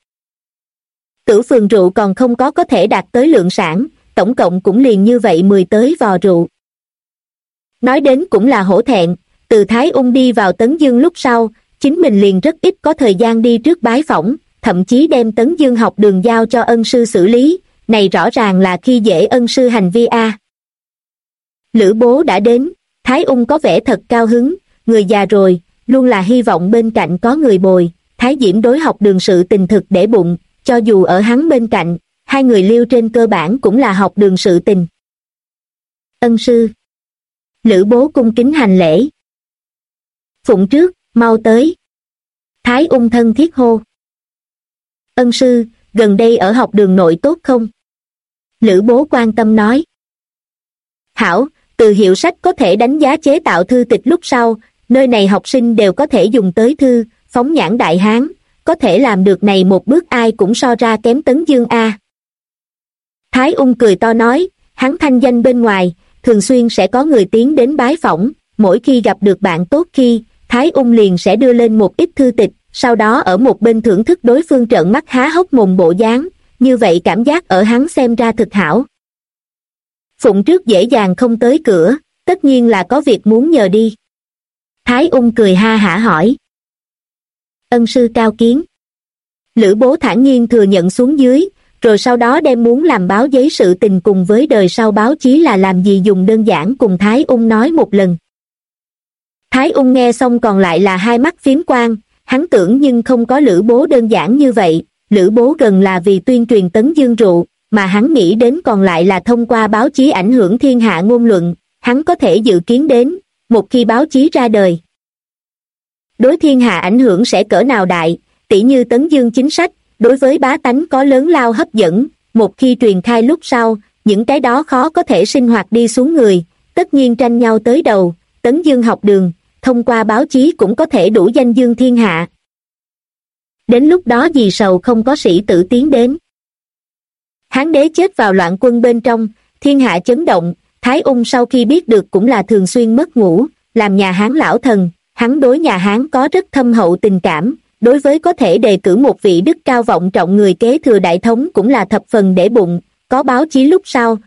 Tử Phường rượu còn không có thể đạt tới lượng sản, tổng cộng cũng liền như vậy 10 tới vò rượu. Nói đến cũng là hổ thẹn, từ Thái Ung đi vào Tấn Dương lúc sau, chính mình liền rất ít có thời gian đi trước bái phỏng, thậm chí đem Tấn Dương học đường giao cho ân sư xử lý, này rõ ràng là khi dễ ân sư hành vi a. Lữ Bố đã đến, Thái Ung có vẻ thật cao hứng, người già rồi, luôn là hy vọng bên cạnh có người bồi. Thái Diễm đối học đường sự tình thực để bụng, cho dù ở hắn bên cạnh, hai người liêu trên cơ bản cũng là học đường sự tình. Ân sư. Lữ Bố cung kính hành lễ. Phụng trước, mau tới. Thái Ung thân thiết hô. Ân sư, gần đây ở học đường nội tốt không? Lữ Bố quan tâm nói. Hảo, từ hiệu sách có thể đánh giá chế tạo thư tịch lúc sau, nơi này học sinh đều có thể dùng tới thư, phóng nhãn đại hán, có thể làm được này một bước ai cũng so ra kém Tấn Dương a. Thái Ung cười to nói, hắn thanh danh bên ngoài, thường xuyên sẽ có người tiến đến bái phỏng, mỗi khi gặp được bạn tốt khi, Thái Ung liền sẽ đưa lên một ít thư tịch, sau đó ở một bên thưởng thức đối phương trợn mắt há hốc mồm bộ dáng, như vậy cảm giác ở hắn xem ra thực hảo. Phụng trước dễ dàng không tới cửa, tất nhiên là có việc muốn nhờ đi. Thái Ung cười ha hả hỏi. Ân sư cao kiến. Lữ Bố thản nhiên thừa nhận xuống dưới, rồi sau đó đem muốn làm báo giấy sự tình cùng với đời sau báo chí là làm gì dùng đơn giản cùng Thái Ung nói một lần. Thái Ung nghe xong còn lại là hai mắt phiếm quang, hắn tưởng nhưng không có Lữ Bố đơn giản như vậy, Lữ Bố gần là vì tuyên truyền Tấn Dương rượu, mà hắn nghĩ đến còn lại là thông qua báo chí ảnh hưởng thiên hạ ngôn luận, hắn có thể dự kiến đến, một khi báo chí ra đời. Đối thiên hạ ảnh hưởng sẽ cỡ nào đại, tỉ như Tấn Dương chính sách, đối với bá tánh có lớn lao hấp dẫn, một khi truyền khai lúc sau, những cái đó khó có thể sinh hoạt đi xuống người, tất nhiên tranh nhau tới đầu, Tấn Dương học đường, thông qua báo chí cũng có thể đủ danh dương thiên hạ. Đến lúc đó vì sầu không có sĩ tử tiến đến. Hán đế chết vào loạn quân bên trong, thiên hạ chấn động, Thái Ung sau khi biết được cũng là thường xuyên mất ngủ, làm nhà Hán lão thần, hắn đối nhà Hán có rất thâm hậu tình cảm, đối với có thể đề cử một vị đức cao vọng trọng người kế thừa đại thống cũng là thập phần để bụng, có báo chí lúc sau.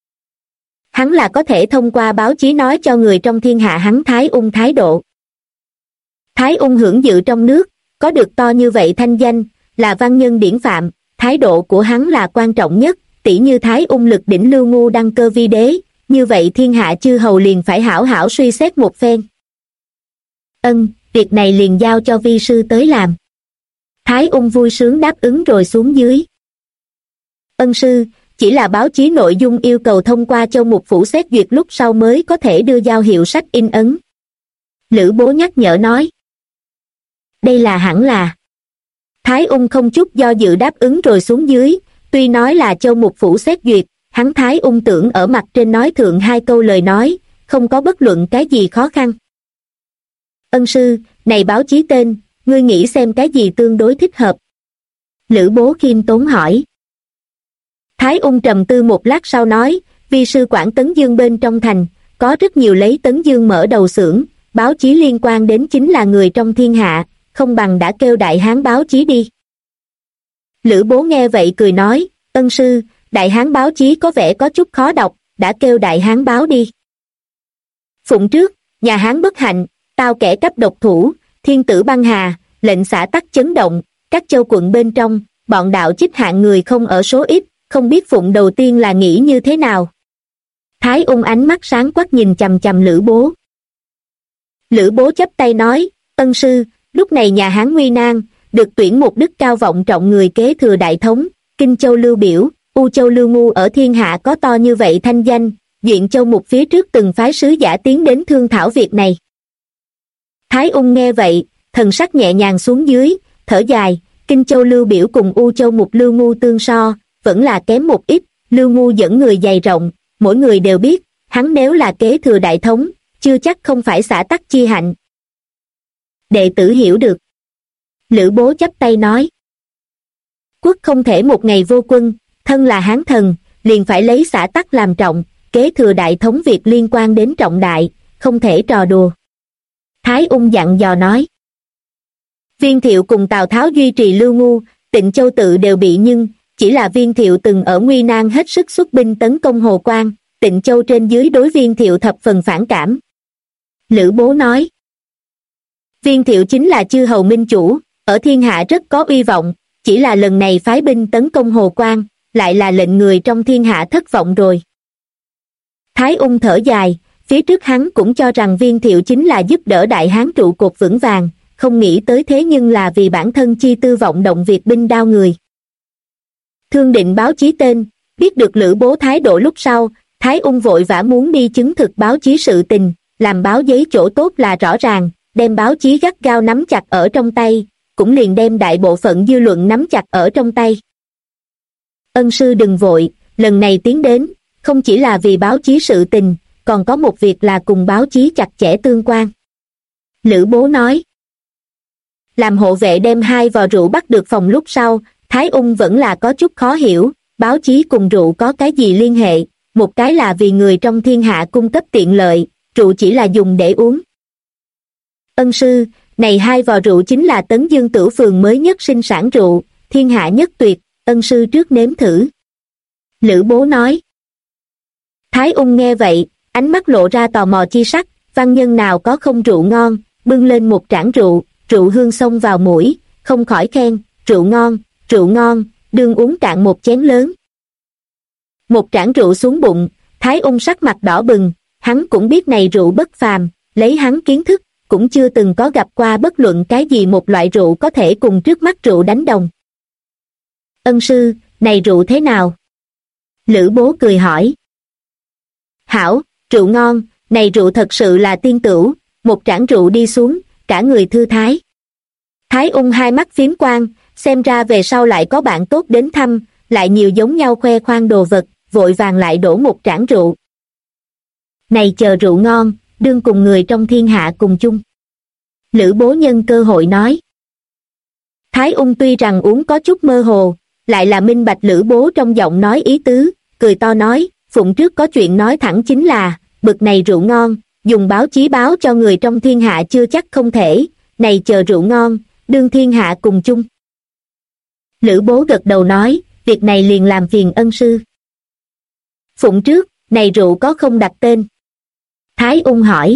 Hắn là có thể thông qua báo chí nói cho người trong thiên hạ hắn Thái Ung thái độ. Thái Ung hưởng dự trong nước, có được to như vậy thanh danh, là văn nhân điển phạm, thái độ của hắn là quan trọng nhất, tỉ như Thái Ung lực đỉnh lưu ngu đăng cơ vi đế, như vậy thiên hạ chư hầu liền phải hảo hảo suy xét một phen. Việc này liền giao cho vi sư tới làm. Thái Ung vui sướng đáp ứng rồi xuống dưới. Ân sư, chỉ là báo chí nội dung yêu cầu thông qua châu mục phủ xét duyệt lúc sau mới có thể đưa giao hiệu sách in ấn. Lữ Bố nhắc nhở nói. Đây là hẳn là. Thái Ung không chút do dự đáp ứng rồi xuống dưới, tuy nói là châu mục phủ xét duyệt, hắn Thái Ung tưởng ở mặt trên nói thượng hai câu lời nói, không có bất luận cái gì khó khăn. Ân sư, này báo chí tên, ngươi nghĩ xem cái gì tương đối thích hợp? Lữ Bố khiêm tốn hỏi. Thái Ung trầm tư một lát sau nói, vi sư quản Tấn Dương bên trong thành, có rất nhiều lấy Tấn Dương mở đầu xưởng, báo chí liên quan đến chính là người trong thiên hạ, không bằng đã kêu Đại Hán báo chí đi. Lữ Bố nghe vậy cười nói, ân sư, Đại Hán báo chí có vẻ có chút khó đọc, đã kêu Đại Hán báo đi. Phụng trước, nhà Hán bất hạnh, tao kẻ cấp độc thủ, thiên tử băng hà, lệnh xã tắc chấn động, các châu quận bên trong, bọn đạo chích hạng người không ở số ít, không biết Phụng đầu tiên là nghĩ như thế nào. Thái Ung ánh mắt sáng quắc nhìn chằm chằm Lữ Bố. Lữ Bố chắp tay nói, ân sư, lúc này nhà Hán nguy nan, được tuyển một đức cao vọng trọng người kế thừa đại thống, Kinh Châu Lưu Biểu, U Châu Lưu Ngu ở thiên hạ có to như vậy thanh danh, Duyện Châu Mục phía trước từng phái sứ giả tiến đến thương thảo việc này. Thái Ung nghe vậy, thần sắc nhẹ nhàng xuống dưới, thở dài, Kinh Châu Lưu Biểu cùng U Châu Mục Lưu Ngu tương so, vẫn là kém một ít. Lưu Ngu dẫn người dày rộng, mỗi người đều biết, hắn nếu là kế thừa đại thống, chưa chắc không phải xã tắc chi hạnh. Đệ tử hiểu được. Lữ Bố chắp tay nói. Quốc không thể một ngày vô quân, thân là Hán thần, liền phải lấy xã tắc làm trọng, kế thừa đại thống việc liên quan đến trọng đại, không thể trò đùa. Thái Ung dặn dò nói. Viên Thiệu cùng Tào Tháo duy trì Lưu Ngu, Tịnh Châu tự đều bị nhưng, chỉ là Viên Thiệu từng ở nguy nan hết sức xuất binh tấn công Hồ Quan, Tịnh Châu trên dưới đối Viên Thiệu thập phần phản cảm. Lữ Bố nói. Viên Thiệu chính là chư hầu minh chủ, ở thiên hạ rất có uy vọng, chỉ là lần này phái binh tấn công Hồ Quan, lại là lệnh người trong thiên hạ thất vọng rồi. Thái Ung thở dài, phía trước hắn cũng cho rằng Viên Thiệu chính là giúp đỡ Đại Hán trụ cột vững vàng, không nghĩ tới thế nhưng là vì bản thân chi tư vọng động việc binh đao người. Thương Định báo chí tên, biết được Lữ Bố thái độ lúc sau, Thái Ung vội vã muốn đi chứng thực báo chí sự tình, làm báo giấy chỗ tốt là rõ ràng, đem báo chí gắt gao nắm chặt ở trong tay, cũng liền đem đại bộ phận dư luận nắm chặt ở trong tay. Ân sư đừng vội, lần này tiến đến, không chỉ là vì báo chí sự tình, còn có một việc là cùng báo chí chặt chẽ tương quan. Lữ Bố nói. Làm hộ vệ đem 2 vò rượu bắt được phòng lúc sau, Thái Ung vẫn là có chút khó hiểu, báo chí cùng rượu có cái gì liên hệ, một cái là vì người trong thiên hạ cung cấp tiện lợi, rượu chỉ là dùng để uống. Ân sư, này 2 vò rượu chính là Tấn Dương Tửu phường mới nhất sinh sản rượu, thiên hạ nhất tuyệt, ân sư trước nếm thử. Lữ Bố nói. Thái Ung nghe vậy, ánh mắt lộ ra tò mò chi sắc, văn nhân nào có không rượu ngon, bưng lên một trảng rượu, rượu hương xông vào mũi, không khỏi khen, rượu ngon, đương uống cạn một chén lớn. Một trảng rượu xuống bụng, Thái Ung sắc mặt đỏ bừng, hắn cũng biết này rượu bất phàm, lấy hắn kiến thức, cũng chưa từng có gặp qua bất luận cái gì một loại rượu có thể cùng trước mắt rượu đánh đồng. Ân sư, này rượu thế nào? Lữ Bố cười hỏi. Hảo, rượu ngon, này rượu thật sự là tiên tửu, một trảng rượu đi xuống, cả người thư thái. Thái Ung hai mắt phiếm quang, xem ra về sau lại có bạn tốt đến thăm, lại nhiều giống nhau khoe khoang đồ vật, vội vàng lại đổ một trảng rượu. Này chờ rượu ngon, đương cùng người trong thiên hạ cùng chung. Lữ Bố nhân cơ hội nói. Thái Ung tuy rằng uống có chút mơ hồ, lại là minh bạch Lữ Bố trong giọng nói ý tứ, cười to nói, phụng trước có chuyện nói thẳng chính là, bực này rượu ngon, dùng báo chí báo cho người trong thiên hạ chưa chắc không thể, này chờ rượu ngon, đương thiên hạ cùng chung. Lữ Bố gật đầu nói, việc này liền làm phiền ân sư. Phụng trước, này rượu có không đặt tên? Thái Ung hỏi.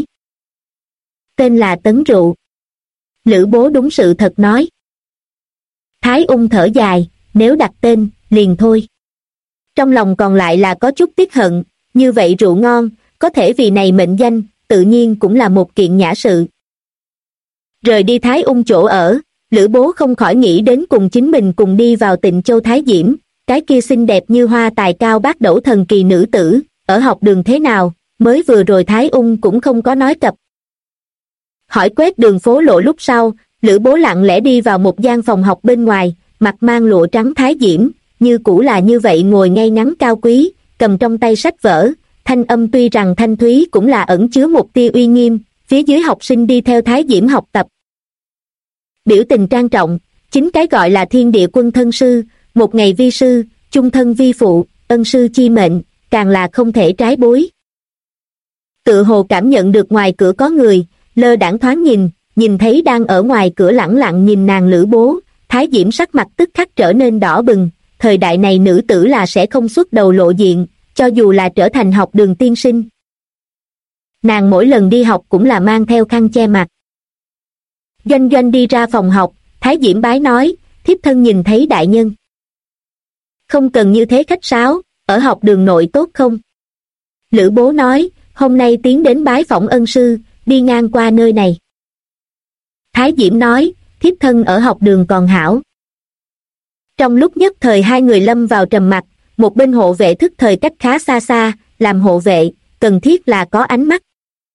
Tên là Tấn Rượu. Lữ Bố đúng sự thật nói. Thái Ung thở dài, nếu đặt tên, liền thôi. Trong lòng còn lại là có chút tiếc hận, như vậy rượu ngon, có thể vì này mệnh danh, tự nhiên cũng là một kiện nhã sự. Rời đi Thái Ung chỗ ở, Lữ Bố không khỏi nghĩ đến cùng chính mình cùng đi vào Tịnh Châu Thái Diễm, cái kia xinh đẹp như hoa tài cao bát đẩu thần kỳ nữ tử, ở học đường thế nào, mới vừa rồi Thái Ung cũng không có nói cập. Hỏi quét đường phố lộ lúc sau, Lữ Bố lặng lẽ đi vào một gian phòng học bên ngoài, mặt mang lụa trắng Thái Diễm, như cũ là như vậy ngồi ngay ngắn cao quý, cầm trong tay sách vở, thanh âm tuy rằng thanh thúy cũng là ẩn chứa một tia uy nghiêm, phía dưới học sinh đi theo Thái Diễm học tập. Biểu tình trang trọng, chính cái gọi là thiên địa quân thân sư, một ngày vi sư, chung thân vi phụ, ân sư chi mệnh, càng là không thể trái bối. Tự hồ cảm nhận được ngoài cửa có người, lơ đãng thoáng nhìn thấy đang ở ngoài cửa lẳng lặng nhìn nàng Lữ Bố, Thái Diễm sắc mặt tức khắc trở nên đỏ bừng, thời đại này nữ tử là sẽ không xuất đầu lộ diện, cho dù là trở thành học đường tiên sinh. Nàng mỗi lần đi học cũng là mang theo khăn che mặt. Doanh Doanh đi ra phòng học, Thái Diễm bái nói, thiếp thân nhìn thấy đại nhân. Không cần như thế khách sáo, ở học đường nội tốt không? Lữ Bố nói, hôm nay tiến đến bái phỏng ân sư, đi ngang qua nơi này. Thái Diễm nói, thiếp thân ở học đường còn hảo. Trong lúc nhất thời hai người lâm vào trầm mặc, một bên hộ vệ thức thời cách khá xa xa, làm hộ vệ, cần thiết là có ánh mắt.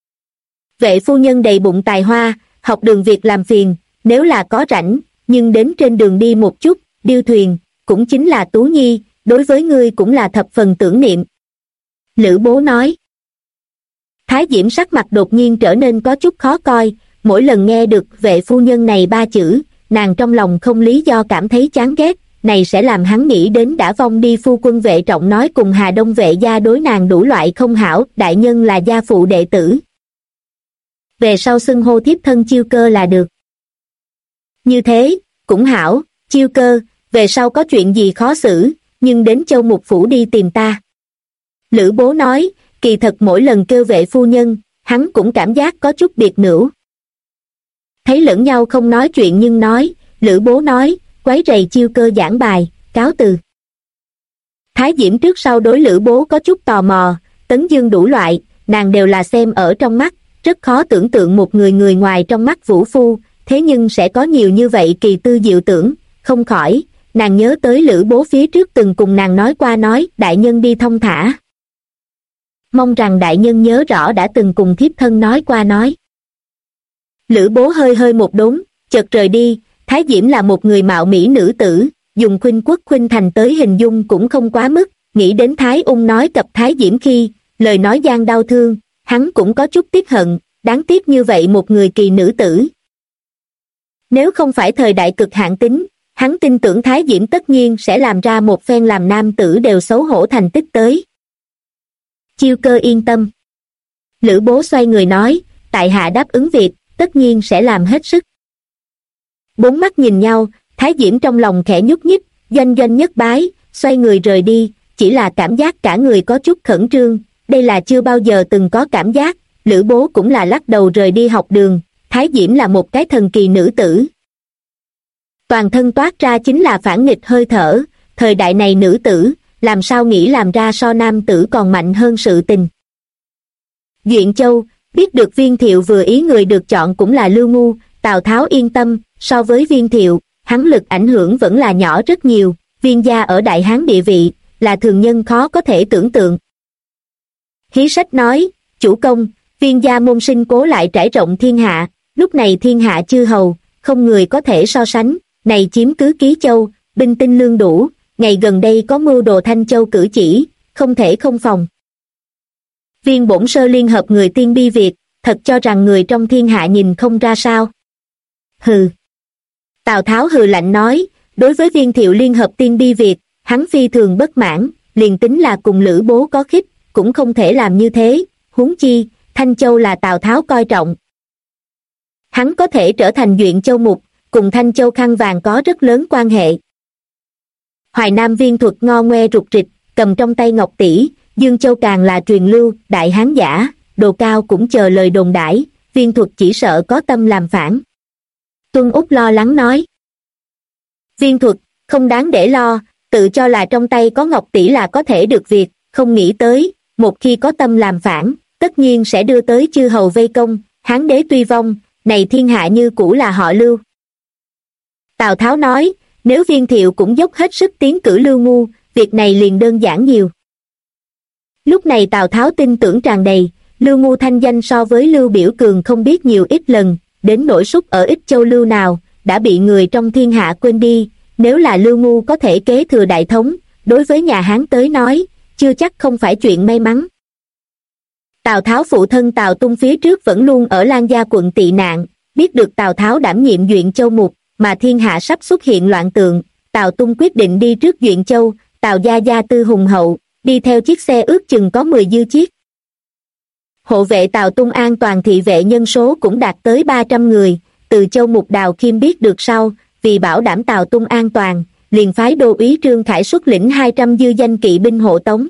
Vệ phu nhân đầy bụng tài hoa, học đường việc làm phiền, nếu là có rảnh, nhưng đến trên đường đi một chút, điêu thuyền, cũng chính là Tú Nhi, đối với ngươi cũng là thập phần tưởng niệm. Lữ Bố nói. Thái Diễm sắc mặt đột nhiên trở nên có chút khó coi, mỗi lần nghe được vệ phu nhân này ba chữ, nàng trong lòng không lý do cảm thấy chán ghét, này sẽ làm hắn nghĩ đến đã vong đi phu quân Vệ Trọng nói cùng Hà Đông vệ gia đối nàng đủ loại không hảo, đại nhân là gia phụ đệ tử. Về sau xưng hô thiếp thân Chiêu Cơ là được. Như thế, cũng hảo, Chiêu Cơ, về sau có chuyện gì khó xử, nhưng đến Châu Mục Phủ đi tìm ta. Lữ Bố nói, kỳ thật mỗi lần kêu vệ phu nhân, hắn cũng cảm giác có chút biệt nữ. Thấy lẫn nhau không nói chuyện nhưng nói, Lữ Bố nói, quấy rầy Chiêu Cơ giảng bài, cáo từ. Thái Diễm trước sau đối Lữ Bố có chút tò mò, tấn dương đủ loại, nàng đều là xem ở trong mắt, rất khó tưởng tượng một người ngoài trong mắt vũ phu, thế nhưng sẽ có nhiều như vậy kỳ tư diệu tưởng, không khỏi, nàng nhớ tới Lữ Bố phía trước từng cùng nàng nói qua nói, đại nhân đi thong thả. Mong rằng đại nhân nhớ rõ đã từng cùng thiếp thân nói qua nói. Lữ Bố hơi hơi một đốn, chợt rời đi, Thái Diễm là một người mạo mỹ nữ tử, dùng khuynh quốc khuynh thành tới hình dung cũng không quá mức, nghĩ đến Thái Ung nói cập Thái Diễm khi, lời nói gian đau thương, hắn cũng có chút tiếc hận, đáng tiếc như vậy một người kỳ nữ tử. Nếu không phải thời đại cực hạn tính, hắn tin tưởng Thái Diễm tất nhiên sẽ làm ra một phen làm nam tử đều xấu hổ thành tích tới. Chiêu Cơ yên tâm. Lữ Bố xoay người nói, tại hạ đáp ứng việc, tất nhiên sẽ làm hết sức. Bốn mắt nhìn nhau, Thái Diễm trong lòng khẽ nhúc nhích, doanh doanh nhất bái, xoay người rời đi, chỉ là cảm giác cả người có chút khẩn trương, đây là chưa bao giờ từng có cảm giác, Lữ Bố cũng là lắc đầu rời đi học đường, Thái Diễm là một cái thần kỳ nữ tử. Toàn thân toát ra chính là phản nghịch hơi thở, thời đại này nữ tử, làm sao nghĩ làm ra so nam tử còn mạnh hơn sự tình. Duyện Châu, biết được Viên Thiệu vừa ý người được chọn cũng là Lưu Ngu, Tào Tháo yên tâm, so với Viên Thiệu, hắn lực ảnh hưởng vẫn là nhỏ rất nhiều, Viên gia ở Đại Hán địa vị, là thường nhân khó có thể tưởng tượng. Hí Sách nói, chủ công, Viên gia môn sinh cố lại trải rộng thiên hạ, lúc này thiên hạ chư hầu, không người có thể so sánh, này chiếm cứ Ký Châu, binh tinh lương đủ, ngày gần đây có mưu đồ Thanh Châu cử chỉ, không thể không phòng. Viên bổn sơ liên hợp người tiên bi việc, thật cho rằng người trong thiên hạ nhìn không ra sao. Hừ. Tào Tháo hừ lạnh nói, đối với Viên Thiệu liên hợp tiên bi việc, hắn phi thường bất mãn, liền tính là cùng Lữ Bố có khích, cũng không thể làm như thế, huống chi, Thanh Châu là Tào Tháo coi trọng. Hắn có thể trở thành Duyện Châu mục, cùng Thanh Châu khăn vàng có rất lớn quan hệ. Hoài Nam Viên Thuật ngo ngoe rụt rịch, cầm trong tay ngọc tỷ, Dương Châu càng là truyền lưu, đại hán giả, đồ cao cũng chờ lời đồn đãi, Viên Thuật chỉ sợ có tâm làm phản. Tuân Úc lo lắng nói. Viên Thuật, không đáng để lo, tự cho là trong tay có ngọc tỷ là có thể được việc, không nghĩ tới, một khi có tâm làm phản, tất nhiên sẽ đưa tới chư hầu vây công, hán đế tuy vong, này thiên hạ như cũ là họ Lưu. Tào Tháo nói, nếu Viên Thiệu cũng dốc hết sức tiến cử Lưu Ngu, việc này liền đơn giản nhiều. Lúc này Tào Tháo tin tưởng tràn đầy, Lưu Ngu thanh danh so với Lưu Biểu Cường không biết nhiều ít lần, đến nỗi súc ở Ích Châu Lưu nào, đã bị người trong thiên hạ quên đi, nếu là Lưu Ngu có thể kế thừa đại thống, đối với nhà Hán tới nói, chưa chắc không phải chuyện may mắn. Tào Tháo phụ thân Tào Tung phía trước vẫn luôn ở Lan Gia quận tị nạn, biết được Tào Tháo đảm nhiệm Duyện Châu mục, mà thiên hạ sắp xuất hiện loạn tượng, Tào Tung quyết định đi trước Duyện Châu, Tào gia gia tư hùng hậu, đi theo chiếc xe ước chừng có 10 dư chiếc. Hộ vệ Tào Tung an toàn thị vệ nhân số cũng đạt tới 300 người, từ Châu mục Đào Khiêm biết được sau, vì bảo đảm Tào Tung an toàn, liền phái đô úy Trương Khải xuất lĩnh 200 dư danh kỵ binh hộ tống.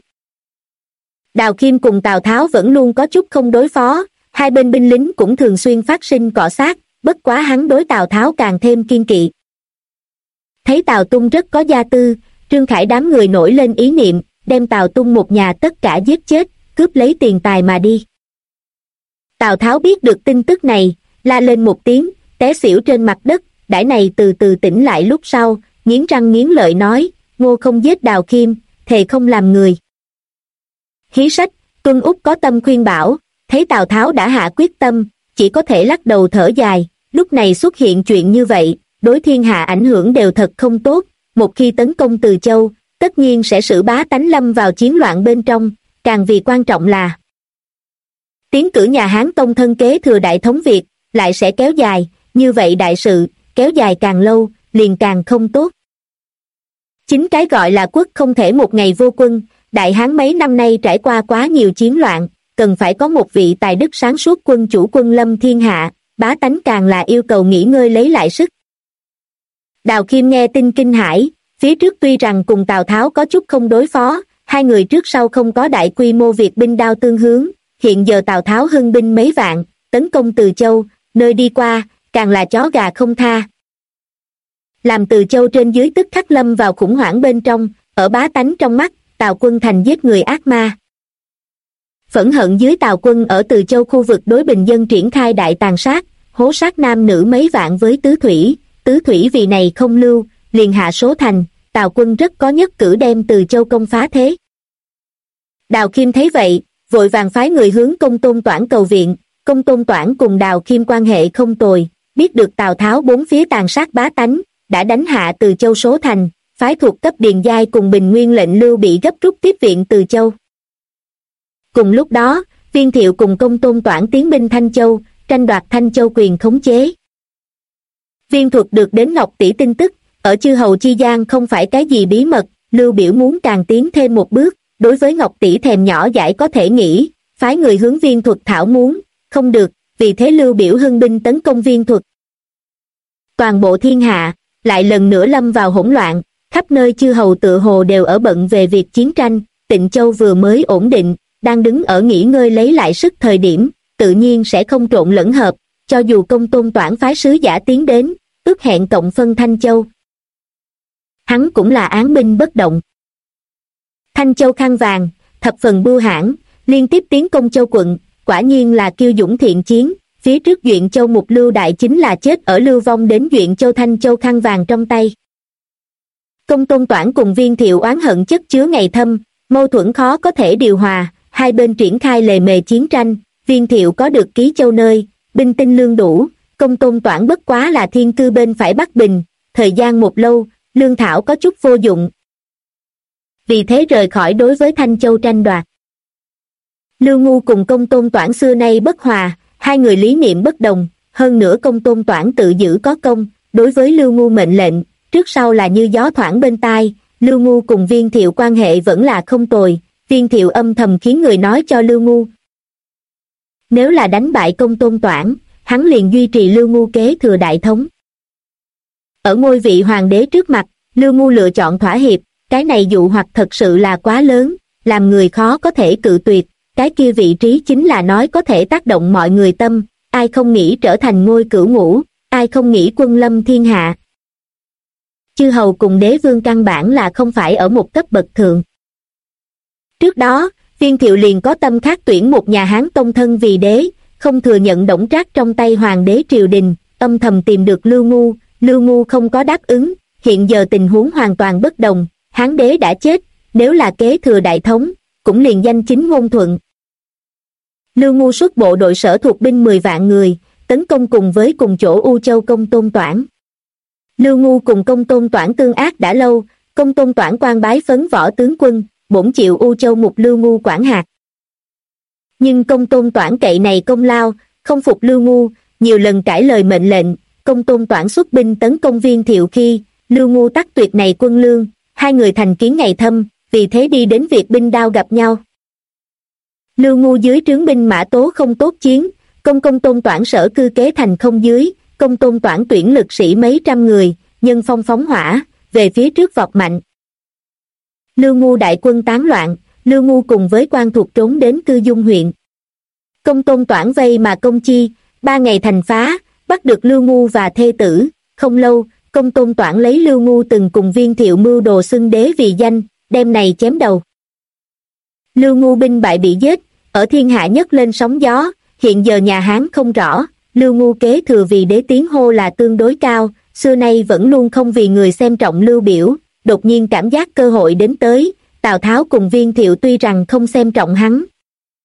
Đào Khiêm cùng Tào Tháo vẫn luôn có chút không đối phó, hai bên binh lính cũng thường xuyên phát sinh cọ xát, bất quá hắn đối Tào Tháo càng thêm kiên kỵ. Thấy Tào Tung rất có gia tư, Trương Khải đám người nổi lên ý niệm, đem Tào Tung một nhà tất cả giết chết, cướp lấy tiền tài mà đi. Tào Tháo biết được tin tức này, la lên một tiếng, té xỉu trên mặt đất, đãi này từ từ tỉnh lại lúc sau, nghiến răng nghiến lợi nói, Ngô không giết Đào Khiêm, thề không làm người. Hí Sách, Tuân Úc có tâm khuyên bảo, thấy Tào Tháo đã hạ quyết tâm, chỉ có thể lắc đầu thở dài, lúc này xuất hiện chuyện như vậy, đối thiên hạ ảnh hưởng đều thật không tốt, một khi tấn công Từ Châu, tất nhiên sẽ xử bá tánh lâm vào chiến loạn bên trong, càng vì quan trọng là tiến cử nhà Hán Tông thân kế thừa đại thống Việt, lại sẽ kéo dài, như vậy đại sự, kéo dài càng lâu, liền càng không tốt. Chính cái gọi là quốc không thể một ngày vô quân, Đại Hán mấy năm nay trải qua quá nhiều chiến loạn, cần phải có một vị tài đức sáng suốt quân chủ quân lâm thiên hạ, bá tánh càng là yêu cầu nghỉ ngơi lấy lại sức. Đào Khiêm nghe tin kinh hãi, phía trước tuy rằng cùng Tào Tháo có chút không đối phó, hai người trước sau không có đại quy mô Việt binh đao tương hướng, hiện giờ Tào Tháo hưng binh mấy vạn, tấn công Từ Châu, nơi đi qua, càng là chó gà không tha. Làm Từ Châu trên dưới tức khắc lâm vào khủng hoảng bên trong, ở bá tánh trong mắt, Tào quân thành giết người ác ma. Phẫn hận dưới Tào quân ở Từ Châu khu vực đối bình dân triển khai đại tàn sát, hố sát nam nữ mấy vạn với tứ thủy vì này không lưu, liền hạ số thành, Tào quân rất có nhất cử đem Từ Châu công phá thế. Đào Khiêm thấy vậy, vội vàng phái người hướng Công Tôn Toản cầu viện, Công Tôn Toản cùng Đào Khiêm quan hệ không tồi, biết được Tào Tháo bốn phía tàn sát bá tánh, đã đánh hạ Từ Châu số thành, phái thuộc cấp Điền Giai cùng Bình Nguyên lệnh Lưu Bị gấp rút tiếp viện Từ Châu. Cùng lúc đó, Viên Thiệu cùng Công Tôn Toản tiến binh Thanh Châu, tranh đoạt Thanh Châu quyền khống chế. Viên Thuật được đến Ngọc Tỷ tin tức, ở chư hầu chi gian không phải cái gì bí mật, Lưu Biểu muốn càng tiến thêm một bước, đối với Ngọc Tỷ thèm nhỏ dãi có thể nghĩ, phái người hướng Viên Thuật thảo muốn, không được, vì thế Lưu Biểu hưng binh tấn công Viên Thuật. Toàn bộ thiên hạ, lại lần nữa lâm vào hỗn loạn, khắp nơi chư hầu tựa hồ đều ở bận về việc chiến tranh, Tịnh Châu vừa mới ổn định, đang đứng ở nghỉ ngơi lấy lại sức thời điểm, tự nhiên sẽ không trộn lẫn hợp, cho dù Công Tôn Toản phái sứ giả tiến đến, ước hẹn cộng phân Thanh Châu. Hắn cũng là án binh bất động. Thanh Châu khăn vàng, thập phần bưu hãn, liên tiếp tiến công Châu quận, quả nhiên là kiêu dũng thiện chiến, phía trước Duyện Châu Mục Lưu Đại chính là chết ở lưu vong đến Duyện Châu Thanh Châu khăn vàng trong tay. Công Tôn Toản cùng Viên Thiệu oán hận chất chứa ngày thâm, mâu thuẫn khó có thể điều hòa, hai bên triển khai lề mề chiến tranh, Viên Thiệu có được Ký Châu nơi, binh tinh lương đủ, Công Tôn Toản bất quá là thiên cư bên phải Bắc Bình, thời gian một lâu, lương thảo có chút vô dụng. Vì thế rời khỏi đối với Thanh Châu tranh đoạt. Lưu Ngu cùng Công Tôn Toản xưa nay bất hòa, hai người lý niệm bất đồng, hơn nữa Công Tôn Toản tự giữ có công, đối với Lưu Ngu mệnh lệnh, trước sau là như gió thoảng bên tai, Lưu Ngu cùng Viên Thiệu quan hệ vẫn là không tồi, Viên Thiệu âm thầm khiến người nói cho Lưu Ngu. Nếu là đánh bại Công Tôn Toản, hắn liền duy trì Lưu Ngu kế thừa đại thống. Ở ngôi vị hoàng đế trước mặt, Lưu Ngu lựa chọn thỏa hiệp, cái này dụ hoặc thật sự là quá lớn, làm người khó có thể cự tuyệt, cái kia vị trí chính là nói có thể tác động mọi người tâm, ai không nghĩ trở thành ngôi cửu ngũ, ai không nghĩ quân lâm thiên hạ. Chư hầu cùng đế vương căn bản là không phải ở một cấp bậc thượng. Trước đó, Viên Thiệu liền có tâm khác tuyển một nhà Hán Tông thân vì đế, không thừa nhận Đổng Trác trong tay hoàng đế triều đình, âm thầm tìm được Lưu Ngu không có đáp ứng, hiện giờ tình huống hoàn toàn bất đồng, Hán đế đã chết, nếu là kế thừa đại thống, cũng liền danh chính ngôn thuận. Lưu Ngu xuất bộ đội sở thuộc binh 10 vạn người, tấn công cùng với cùng chỗ U Châu Công Tôn Toản. Lưu Ngu cùng Công Tôn Toản tương ác đã lâu, Công Tôn Toản quan bái phấn võ tướng quân, bổn chịu U Châu Mục Lưu Ngu quản hạt. Nhưng Công Tôn Toản cậy này công lao, không phục Lưu Ngu, nhiều lần cãi lời mệnh lệnh, Công Tôn Toản xuất binh tấn công Viên Thiệu khi, Lưu Ngu tắc tuyệt này quân lương, hai người thành kiến ngày thâm, vì thế đi đến việc binh đao gặp nhau. Lưu Ngu dưới trướng binh mã tố không tốt chiến, Công Tôn Toản sở cư kế thành không dưới, Công Tôn Toản tuyển lực sĩ mấy trăm người, nhân phong phóng hỏa, về phía trước vọt mạnh. Lưu Ngu đại quân tán loạn, Lưu Ngu cùng với quan thuộc trốn đến Cư Dung huyện. Công Tôn Toản vây mà công chi, 3 ngày thành phá, bắt được Lưu Ngu và thê tử, không lâu, Công Tôn Toản lấy Lưu Ngu từng cùng Viên Thiệu mưu đồ xưng đế vì danh, đem này chém đầu. Lưu Ngu binh bại bị giết, ở thiên hạ nhất lên sóng gió, hiện giờ nhà Hán không rõ, Lưu Ngu kế thừa vì đế tiếng hô là tương đối cao, xưa nay vẫn luôn không vì người xem trọng Lưu Biểu, đột nhiên cảm giác cơ hội đến tới, Tào Tháo cùng Viên Thiệu tuy rằng không xem trọng hắn,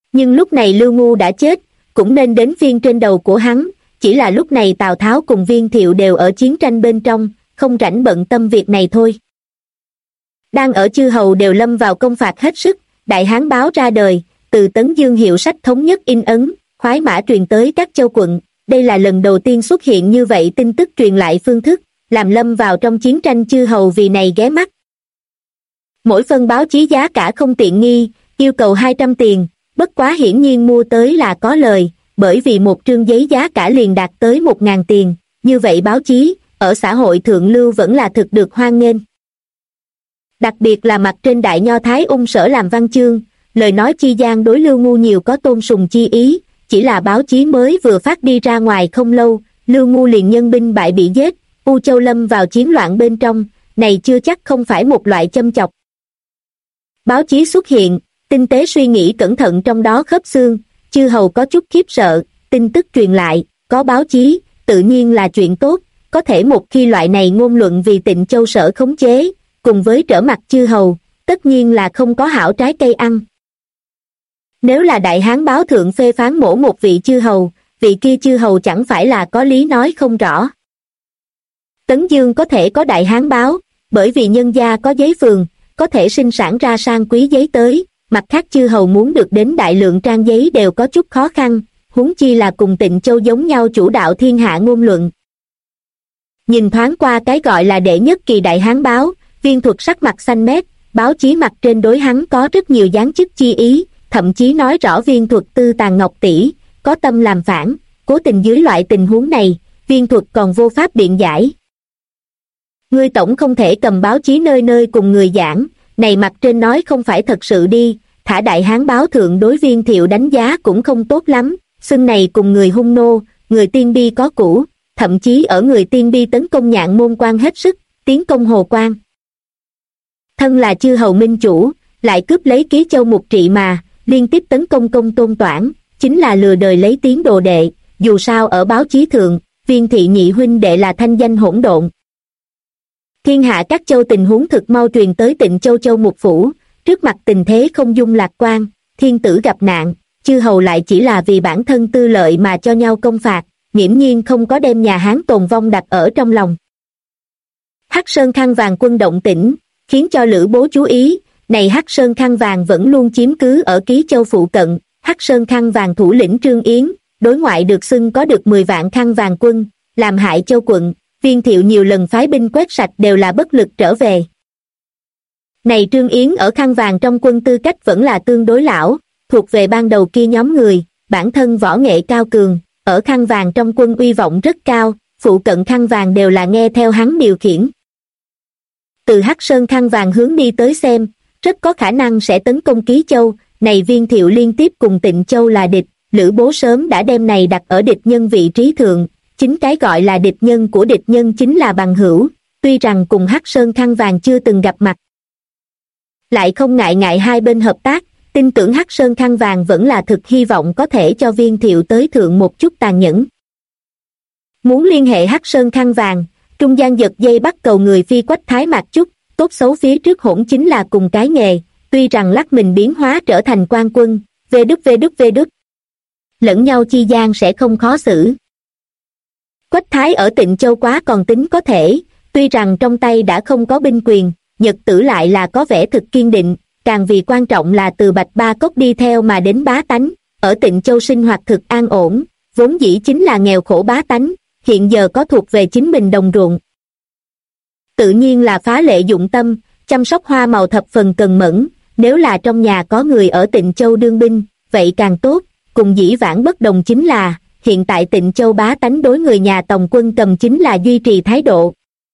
Nhưng lúc này Lưu Ngu đã chết, cũng nên đến phiên trên đầu của hắn, chỉ là lúc này Tào Tháo cùng Viên Thiệu đều ở chiến tranh bên trong, không rảnh bận tâm việc này thôi. Đang ở chư hầu đều lâm vào công phạt hết sức, Đại Hán báo ra đời, từ Tấn Dương hiệu sách thống nhất in ấn, khoái mã truyền tới các châu quận, đây là lần đầu tiên xuất hiện như vậy tin tức truyền lại phương thức, làm lâm vào trong chiến tranh chư hầu vì này ghé mắt. Mỗi phân báo chí giá cả không tiện nghi, yêu cầu 200 tiền, bất quá hiển nhiên mua tới là có lời, bởi vì một trương giấy giá cả liền đạt tới 1.000 tiền, như vậy báo chí, ở xã hội thượng lưu vẫn là thực được hoan nghênh. Đặc biệt là mặt trên Đại Nho Thái Ung Sở làm văn chương, lời nói chi gian đối Lưu Ngu nhiều có tôn sùng chi ý, chỉ là báo chí mới vừa phát đi ra ngoài không lâu, Lưu Ngu liền nhân binh bại bị giết, U Châu lâm vào chiến loạn bên trong, này chưa chắc không phải một loại châm chọc. Báo chí xuất hiện, tinh tế suy nghĩ cẩn thận trong đó khớp xương, chư hầu có chút khiếp sợ, tin tức truyền lại, có báo chí, tự nhiên là chuyện tốt, có thể một khi loại này ngôn luận vì Tịnh Châu Sở khống chế, cùng với trở mặt chư hầu, tất nhiên là không có hảo trái cây ăn. Nếu là Đại Hán báo thượng phê phán mổ một vị chư hầu, vị kia chư hầu chẳng phải là có lý nói không rõ. Tấn Dương có thể có Đại Hán báo, bởi vì nhân gia có giấy phường, có thể sinh sản ra sang quý giấy tới, mặt khác chư hầu muốn được đến đại lượng trang giấy đều có chút khó khăn, huống chi là cùng Tịnh Châu giống nhau chủ đạo thiên hạ ngôn luận. Nhìn thoáng qua cái gọi là đệ nhất kỳ Đại Hán báo, Viên Thuật sắc mặt xanh mét, báo chí mặt trên đối hắn có rất nhiều giáng chức chi ý, thậm chí nói rõ Viên Thuật tư tàn ngọc tỷ, có tâm làm phản, cố tình dưới loại tình huống này, Viên Thuật còn vô pháp biện giải. Ngươi tổng không thể cầm báo chí nơi nơi cùng người giảng, này mặt trên nói không phải thật sự đi, thả Đại Hán báo thượng đối Viên Thiệu đánh giá cũng không tốt lắm, xưng này cùng người hung nô, người Tiên Bi có cũ, thậm chí ở người Tiên Bi tấn công Nhạn Môn quan hết sức, tiến công Hồ Quan. Thân là chư hầu minh chủ, lại cướp lấy Ký Châu Mục Trị mà, liên tiếp tấn công Công Tôn Toản, chính là lừa đời lấy tiếng đồ đệ, dù sao ở báo chí thượng, Viên thị nhị huynh đệ là thanh danh hỗn độn. Thiên hạ các châu tình huống thực mau truyền tới Tịnh Châu Châu Mục Phủ, trước mặt tình thế không dung lạc quan, thiên tử gặp nạn, chư hầu lại chỉ là vì bản thân tư lợi mà cho nhau công phạt, nghiễm nhiên không có đem nhà Hán tồn vong đặt ở trong lòng. Hắc Sơn Khăn Vàng quân động tĩnh, khiến cho Lữ Bố chú ý, này Hắc Sơn Khăn Vàng vẫn luôn chiếm cứ ở Ký Châu phụ cận, Hắc Sơn Khăn Vàng thủ lĩnh Trương Yến, đối ngoại được xưng có được 10 vạn khăn vàng quân, làm hại Châu quận, Viên Thiệu nhiều lần phái binh quét sạch đều là bất lực trở về. Này Trương Yến ở khăn vàng trong quân tư cách vẫn là tương đối lão, thuộc về ban đầu kia nhóm người, bản thân võ nghệ cao cường, ở khăn vàng trong quân uy vọng rất cao, phụ cận khăn vàng đều là nghe theo hắn điều khiển. Từ Hắc Sơn Khăn Vàng hướng đi tới xem, rất có khả năng sẽ tấn công Ký Châu, này Viên Thiệu liên tiếp cùng Tịnh Châu là địch, Lữ Bố sớm đã đem này đặt ở địch nhân vị trí thượng, chính cái gọi là địch nhân của địch nhân chính là bằng hữu, tuy rằng cùng Hắc Sơn Khăn Vàng chưa từng gặp mặt. Lại không ngại hai bên hợp tác, tin tưởng Hắc Sơn Khăn Vàng vẫn là thực hy vọng có thể cho Viên Thiệu tới thượng một chút tàn nhẫn. Muốn liên hệ Hắc Sơn Khăn Vàng, trung gian giật dây bắt cầu người Phi Quách Thái Mạc chút, tốt xấu phía trước hỗn chính là cùng cái nghề, tuy rằng lắc mình biến hóa trở thành quan quân, vê đúc, lẫn nhau chi gian sẽ không khó xử. Quách Thái ở Tịnh Châu quá còn tính có thể, tuy rằng trong tay đã không có binh quyền, Nhật Tử lại là có vẻ thực kiên định, càng vì quan trọng là từ Bạch Ba Cốc đi theo mà đến bá tánh, ở Tịnh Châu sinh hoạt thực an ổn, vốn dĩ chính là nghèo khổ bá tánh, hiện giờ có thuộc về chính mình đồng ruộng. Tự nhiên là phá lệ dụng tâm, chăm sóc hoa màu thập phần cần mẫn, nếu là trong nhà có người ở Tịnh Châu đương binh, vậy càng tốt, cùng dĩ vãng bất đồng chính là, hiện tại Tịnh Châu bá tánh đối người nhà Tòng quân cầm chính là duy trì thái độ.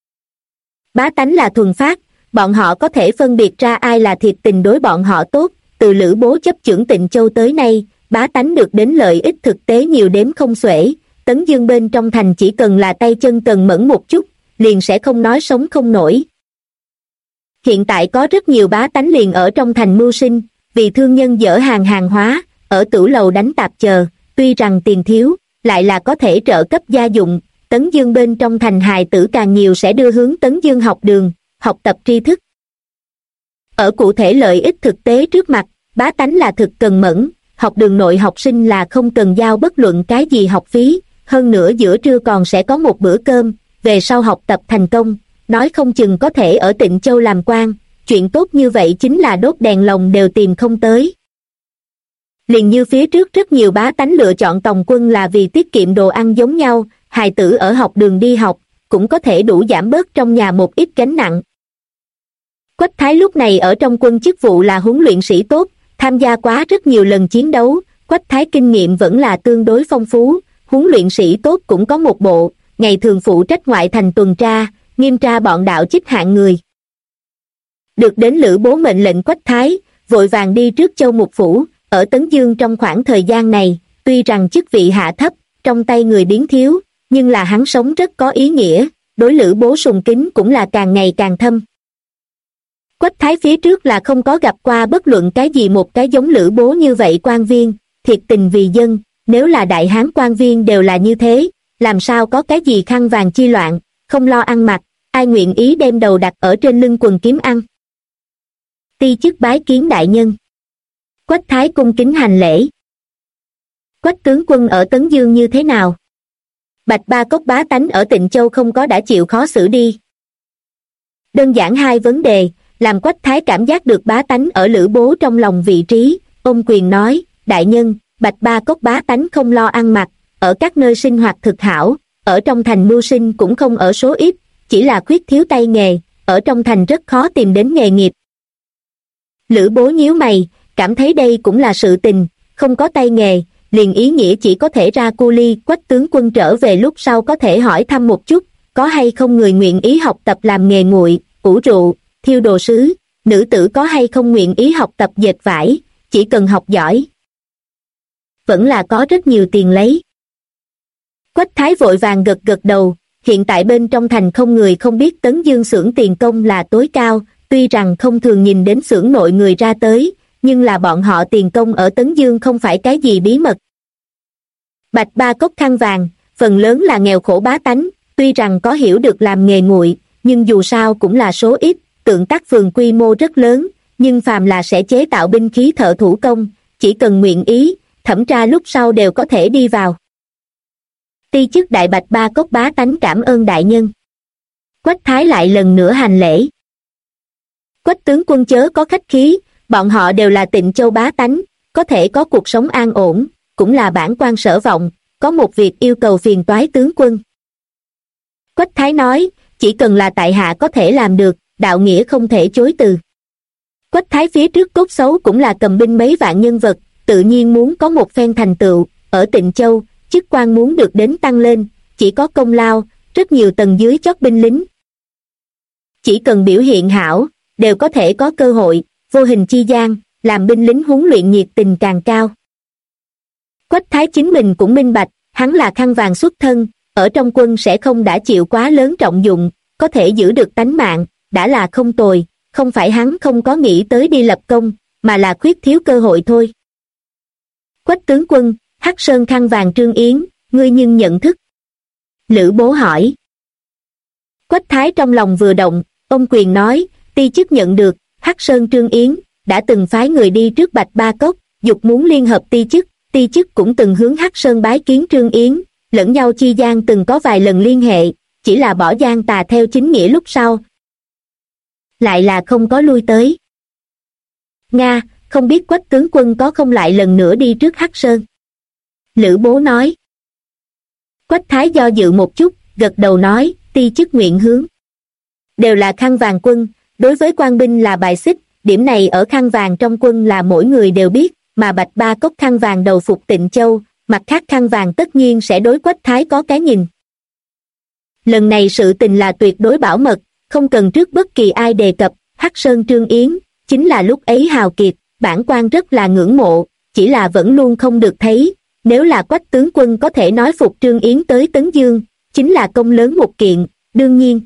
Bá tánh là thuần phát, bọn họ có thể phân biệt ra ai là thiệt tình đối bọn họ tốt, từ Lữ Bố chấp chưởng Tịnh Châu tới nay, bá tánh được đến lợi ích thực tế nhiều đếm không xuể, Tấn Dương bên trong thành chỉ cần là tay chân cần mẫn một chút, liền sẽ không nói sống không nổi. Hiện tại có rất nhiều bá tánh liền ở trong thành mưu sinh, vì thương nhân dỡ hàng hóa, ở tửu lầu đánh tạp chờ, tuy rằng tiền thiếu, lại là có thể trợ cấp gia dụng, Tấn Dương bên trong thành hài tử càng nhiều sẽ đưa hướng Tấn Dương học đường, học tập tri thức. Ở cụ thể lợi ích thực tế trước mặt, bá tánh là thực cần mẫn, học đường nội học sinh là không cần giao bất luận cái gì học phí, hơn nữa giữa trưa còn sẽ có một bữa cơm, về sau học tập thành công, nói không chừng có thể ở Tịnh Châu làm quan, chuyện tốt như vậy chính là đốt đèn lồng đều tìm không tới. Liền như phía trước rất nhiều bá tánh lựa chọn tòng quân là vì tiết kiệm đồ ăn giống nhau, hài tử ở học đường đi học, cũng có thể đủ giảm bớt trong nhà một ít gánh nặng. Quách Thái lúc này ở trong quân chức vụ là huấn luyện sĩ tốt, tham gia quá rất nhiều lần chiến đấu, Quách Thái kinh nghiệm vẫn là tương đối phong phú, huấn luyện sĩ tốt cũng có một bộ, ngày thường phụ trách ngoại thành tuần tra, nghiêm tra bọn đạo chích hạng người. Được đến Lữ Bố mệnh lệnh, Quách Thái vội vàng đi trước Châu Mục Phủ, ở Tấn Dương trong khoảng thời gian này, tuy rằng chức vị hạ thấp, trong tay người biến thiếu, nhưng là hắn sống rất có ý nghĩa, đối Lữ Bố sùng kính cũng là càng ngày càng thâm. Quách Thái phía trước là không có gặp qua bất luận cái gì một cái giống Lữ Bố như vậy quan viên, thiệt tình vì dân, nếu là đại hán quan viên đều là như thế, làm sao có cái gì khăn vàng chi loạn, không lo ăn mặc, ai nguyện ý đem đầu đặt ở trên lưng quần kiếm ăn. Ti chức bái kiến đại nhân. Quách Thái cung kính hành lễ. Quách tướng quân ở Tấn Dương như thế nào? Bạch Ba Cốc bá tánh ở Tịnh Châu không có đã chịu khó xử đi. Đơn giản hai vấn đề, làm Quách Thái cảm giác được bá tánh ở Lữ Bố trong lòng vị trí, ôm quyền nói, đại nhân, Bạch Ba Cốc bá tánh không lo ăn mặc, ở các nơi sinh hoạt thực hảo, ở trong thành mưu sinh cũng không ở số ít, chỉ là khuyết thiếu tay nghề, ở trong thành rất khó tìm đến nghề nghiệp. Lữ Bố nhíu mày, cảm thấy đây cũng là sự tình, không có tay nghề, liền ý nghĩa chỉ có thể ra cu ly. Quách tướng quân trở về lúc sau có thể hỏi thăm một chút, có hay không người nguyện ý học tập làm nghề nguội, ủ rượu, thiêu đồ sứ, nữ tử có hay không nguyện ý học tập dệt vải, chỉ cần học giỏi. Vẫn là có rất nhiều tiền lấy. Quách Thái vội vàng gật gật đầu, hiện tại bên trong thành không người không biết Tấn Dương xưởng tiền công là tối cao, tuy rằng không thường nhìn đến xưởng nội người ra tới, nhưng là bọn họ tiền công ở Tấn Dương không phải cái gì bí mật. Bạch Ba Cốc khăn vàng, phần lớn là nghèo khổ bá tánh, tuy rằng có hiểu được làm nghề nguội, nhưng dù sao cũng là số ít, tượng tác phường quy mô rất lớn, nhưng phàm là sẽ chế tạo binh khí thợ thủ công, chỉ cần nguyện ý, thẩm tra lúc sau đều có thể đi vào. Ti chức đại Bạch Ba Cốc bá tánh cảm ơn đại nhân. Quách Thái lại lần nữa hành lễ. Quách tướng quân chớ có khách khí, bọn họ đều là Tịnh Châu bá tánh, có thể có cuộc sống an ổn, cũng là bản quan sở vọng, có một việc yêu cầu phiền toái tướng quân. Quách Thái nói, chỉ cần là tại hạ có thể làm được, đạo nghĩa không thể chối từ. Quách Thái phía trước cốt xấu cũng là cầm binh mấy vạn nhân vật, tự nhiên muốn có một phen thành tựu, ở Tịnh Châu, chức quan muốn được đến tăng lên, chỉ có công lao, rất nhiều tầng dưới chót binh lính. Chỉ cần biểu hiện hảo, đều có thể có cơ hội, vô hình chi gian, làm binh lính huấn luyện nhiệt tình càng cao. Quách Thái chính mình cũng minh bạch, hắn là khăn vàng xuất thân, ở trong quân sẽ không đã chịu quá lớn trọng dụng, có thể giữ được tánh mạng, đã là không tồi, không phải hắn không có nghĩ tới đi lập công, mà là khuyết thiếu cơ hội thôi. Quách tướng quân, Hắc Sơn khăn vàng Trương Yến, ngươi nhưng nhận thức? Lữ Bố hỏi. Quách Thái trong lòng vừa động, ông quyền nói, ti chức nhận được, Hắc Sơn Trương Yến, đã từng phái người đi trước Bạch Ba Cốc, dục muốn liên hợp ti chức cũng từng hướng Hắc Sơn bái kiến Trương Yến, lẫn nhau chi gian từng có vài lần liên hệ, chỉ là bỏ gian tà theo chính nghĩa lúc sau. Lại là không có lui tới. Nga, không biết Quách tướng quân có không lại lần nữa đi trước Hắc Sơn. Lữ Bố nói. Quách Thái do dự một chút, gật đầu nói, ti chức nguyện hướng. Đều là khăn vàng quân, đối với quan binh là bài xích, điểm này ở khăn vàng trong quân là mỗi người đều biết, mà Bạch Ba Cốc khăn vàng đầu phục Tịnh Châu, mặt khác khăn vàng tất nhiên sẽ đối Quách Thái có cái nhìn. Lần này sự tình là tuyệt đối bảo mật, không cần trước bất kỳ ai đề cập, Hắc Sơn Trương Yến, chính là lúc ấy hào kiệt, bản quan rất là ngưỡng mộ, chỉ là vẫn luôn không được thấy, nếu là Quách tướng quân có thể nói phục Trương Yến tới Tấn Dương, chính là công lớn một kiện, đương nhiên.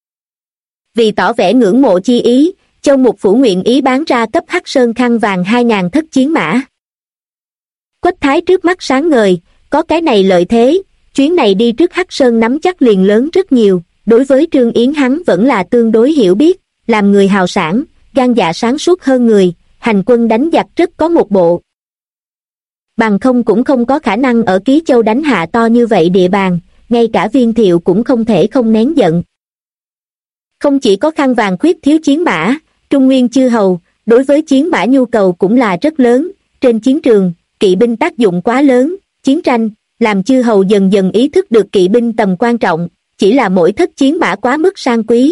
Vì tỏ vẻ ngưỡng mộ chi ý, Châu Mục Phủ nguyện ý bán ra cấp Hắc Sơn khăn vàng 2.000 thất chiến mã. Quách Thái trước mắt sáng ngời, có cái này lợi thế, chuyến này đi trước Hắc Sơn nắm chắc liền lớn rất nhiều, đối với Trương Yến hắn vẫn là tương đối hiểu biết, làm người hào sản, gan dạ sáng suốt hơn người, hành quân đánh giặc rất có một bộ. bằng không cũng không có khả năng ở Ký Châu đánh hạ to như vậy địa bàn, ngay cả Viên Thiệu cũng không thể không nén giận. Không chỉ có khăn vàng khuyết thiếu chiến mã, Trung Nguyên chư hầu, đối với chiến mã nhu cầu cũng là rất lớn, trên chiến trường, kỵ binh tác dụng quá lớn, chiến tranh, làm chư hầu dần dần ý thức được kỵ binh tầm quan trọng, chỉ là mỗi thất chiến mã quá mức sang quý.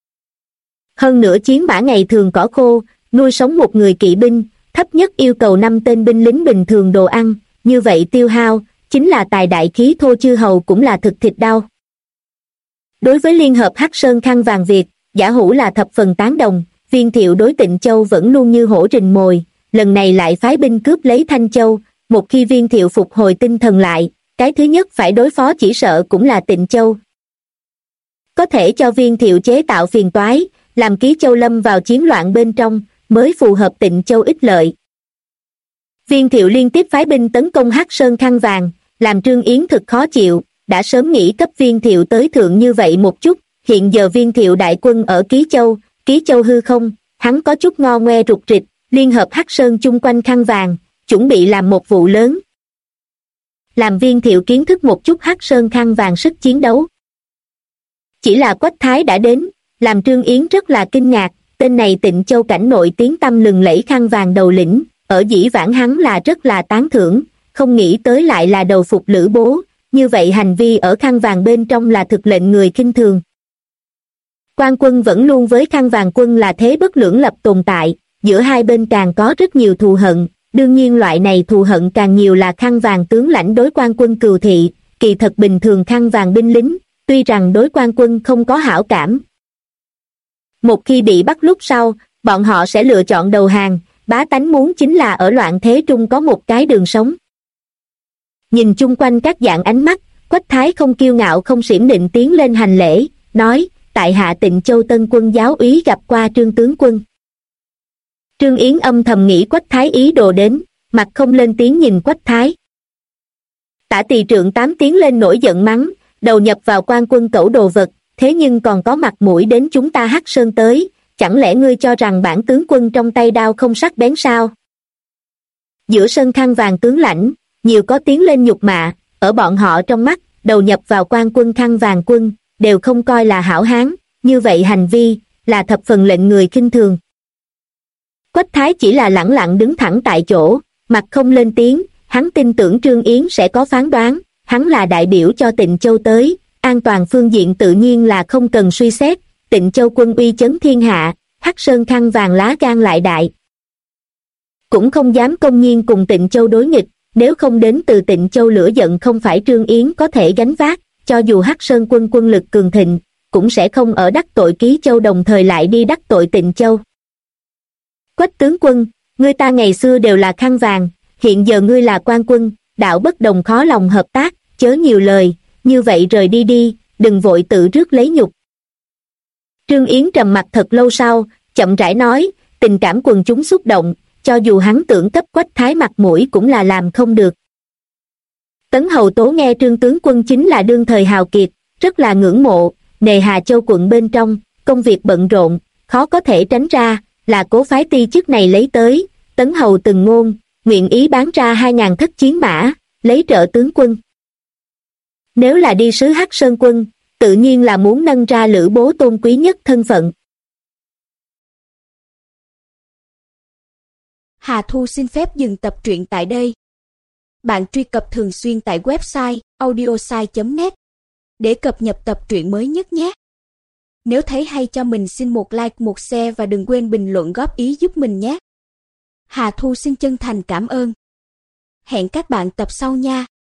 Hơn nữa chiến mã ngày thường cỏ khô, nuôi sống một người kỵ binh, thấp nhất yêu cầu 5 tên binh lính bình thường đồ ăn, như vậy tiêu hao, chính là tài đại khí thô, chư hầu cũng là thực thịt đau. Đối với liên hợp Hắc Sơn khăn vàng Việt, Giả Hữu là thập phần tán đồng, Viên Thiệu đối Tịnh Châu vẫn luôn như hổ rình mồi, lần này lại phái binh cướp lấy Thanh Châu, một khi Viên Thiệu phục hồi tinh thần lại, cái thứ nhất phải đối phó chỉ sợ cũng là Tịnh Châu. Có thể cho Viên Thiệu chế tạo phiền toái, làm Ký Châu lâm vào chiến loạn bên trong, mới phù hợp Tịnh Châu ích lợi. Viên Thiệu liên tiếp phái binh tấn công Hắc Sơn khăn vàng, làm Trương Yến thực khó chịu, đã sớm nghĩ cấp Viên Thiệu tới thượng như vậy một chút, hiện giờ Viên Thiệu đại quân ở Ký Châu hư không, hắn có chút ngo ngoe rụt rịch, liên hợp Hắc Sơn chung quanh khăn vàng, chuẩn bị làm một vụ lớn. Làm Viên Thiệu kiến thức một chút Hắc Sơn khăn vàng sức chiến đấu. Chỉ là Quách Thái đã đến, làm Trương Yến rất là kinh ngạc, tên này Tịnh Châu cảnh nội tiếng tăm lừng lẫy khăn vàng đầu lĩnh, ở dĩ vãng hắn là rất là tán thưởng, không nghĩ tới lại là đầu phục Lữ Bố, như vậy hành vi ở khăn vàng bên trong là thực lệnh người khinh thường. Quan quân vẫn luôn với khăn vàng quân là thế bất lưỡng lập tồn tại, giữa hai bên càng có rất nhiều thù hận, đương nhiên loại này thù hận càng nhiều là khăn vàng tướng lãnh đối quan quân cừu thị, kỳ thật bình thường khăn vàng binh lính, tuy rằng đối quan quân không có hảo cảm. Một khi bị bắt lúc sau, bọn họ sẽ lựa chọn đầu hàng, bá tánh muốn chính là ở loạn thế trung có một cái đường sống. Nhìn chung quanh các dạng ánh mắt, Quách Thái không kiêu ngạo không xiểm định tiến lên hành lễ, nói, tại hạ Tịnh Châu Tân Quân giáo úy gặp qua Trương tướng quân. Trương Yến âm thầm nghĩ Quách Thái ý đồ đến, mặt không lên tiếng nhìn Quách Thái. Tả tỳ trượng 8 tiến lên nổi giận mắng, đầu nhập vào quan quân cẩu đồ vật, thế nhưng còn có mặt mũi đến chúng ta Hắc Sơn tới, chẳng lẽ ngươi cho rằng bản tướng quân trong tay đao không sắc bén sao? Giữa sân khăn vàng tướng lãnh, nhiều có tiếng lên nhục mạ, ở bọn họ trong mắt, đầu nhập vào quan quân khăn vàng quân, đều không coi là hảo hán, như vậy hành vi, là thập phần lệnh người khinh thường. Quách Thái chỉ là lẳng lặng đứng thẳng tại chỗ, mặt không lên tiếng, hắn tin tưởng Trương Yến sẽ có phán đoán, hắn là đại biểu cho Tịnh Châu tới, an toàn phương diện tự nhiên là không cần suy xét, Tịnh Châu quân uy chấn thiên hạ, Hắc Sơn khăn vàng lá gan lại đại. Cũng không dám công nhiên cùng Tịnh Châu đối nghịch, nếu không đến từ Tịnh Châu lửa giận không phải Trương Yến có thể gánh vác, cho dù Hắc Sơn quân quân lực cường thịnh, cũng sẽ không ở đắc tội Ký Châu đồng thời lại đi đắc tội Tịnh Châu. Quách tướng quân, ngươi ta ngày xưa đều là khăn vàng, hiện giờ ngươi là quan quân, đạo bất đồng khó lòng hợp tác, chớ nhiều lời, như vậy rời đi đi, đừng vội tự rước lấy nhục. Trương Yến trầm mặt thật lâu sau, chậm rãi nói, tình cảm quần chúng xúc động, cho dù hắn tưởng cấp Quách Thái mặt mũi cũng là làm không được. Tấn Hầu Tố nghe Trương tướng quân chính là đương thời hào kiệt, rất là ngưỡng mộ, nề Hà Châu quận bên trong, công việc bận rộn, khó có thể tránh ra, là cố phái ti chức này lấy tới, Tấn Hầu từng ngôn, nguyện ý bán ra 2.000 thất chiến mã, lấy trợ tướng quân. Nếu là đi sứ Hắc Sơn quân, tự nhiên là muốn nâng ra Lữ Bố tôn quý nhất thân phận. Hà Thu xin phép dừng tập truyện tại đây. Bạn truy cập thường xuyên tại website audiosai.net để cập nhật tập truyện mới nhất nhé. Nếu thấy hay cho mình xin một like, một share và đừng quên bình luận góp ý giúp mình nhé. Hà Thu xin chân thành cảm ơn. Hẹn các bạn tập sau nha.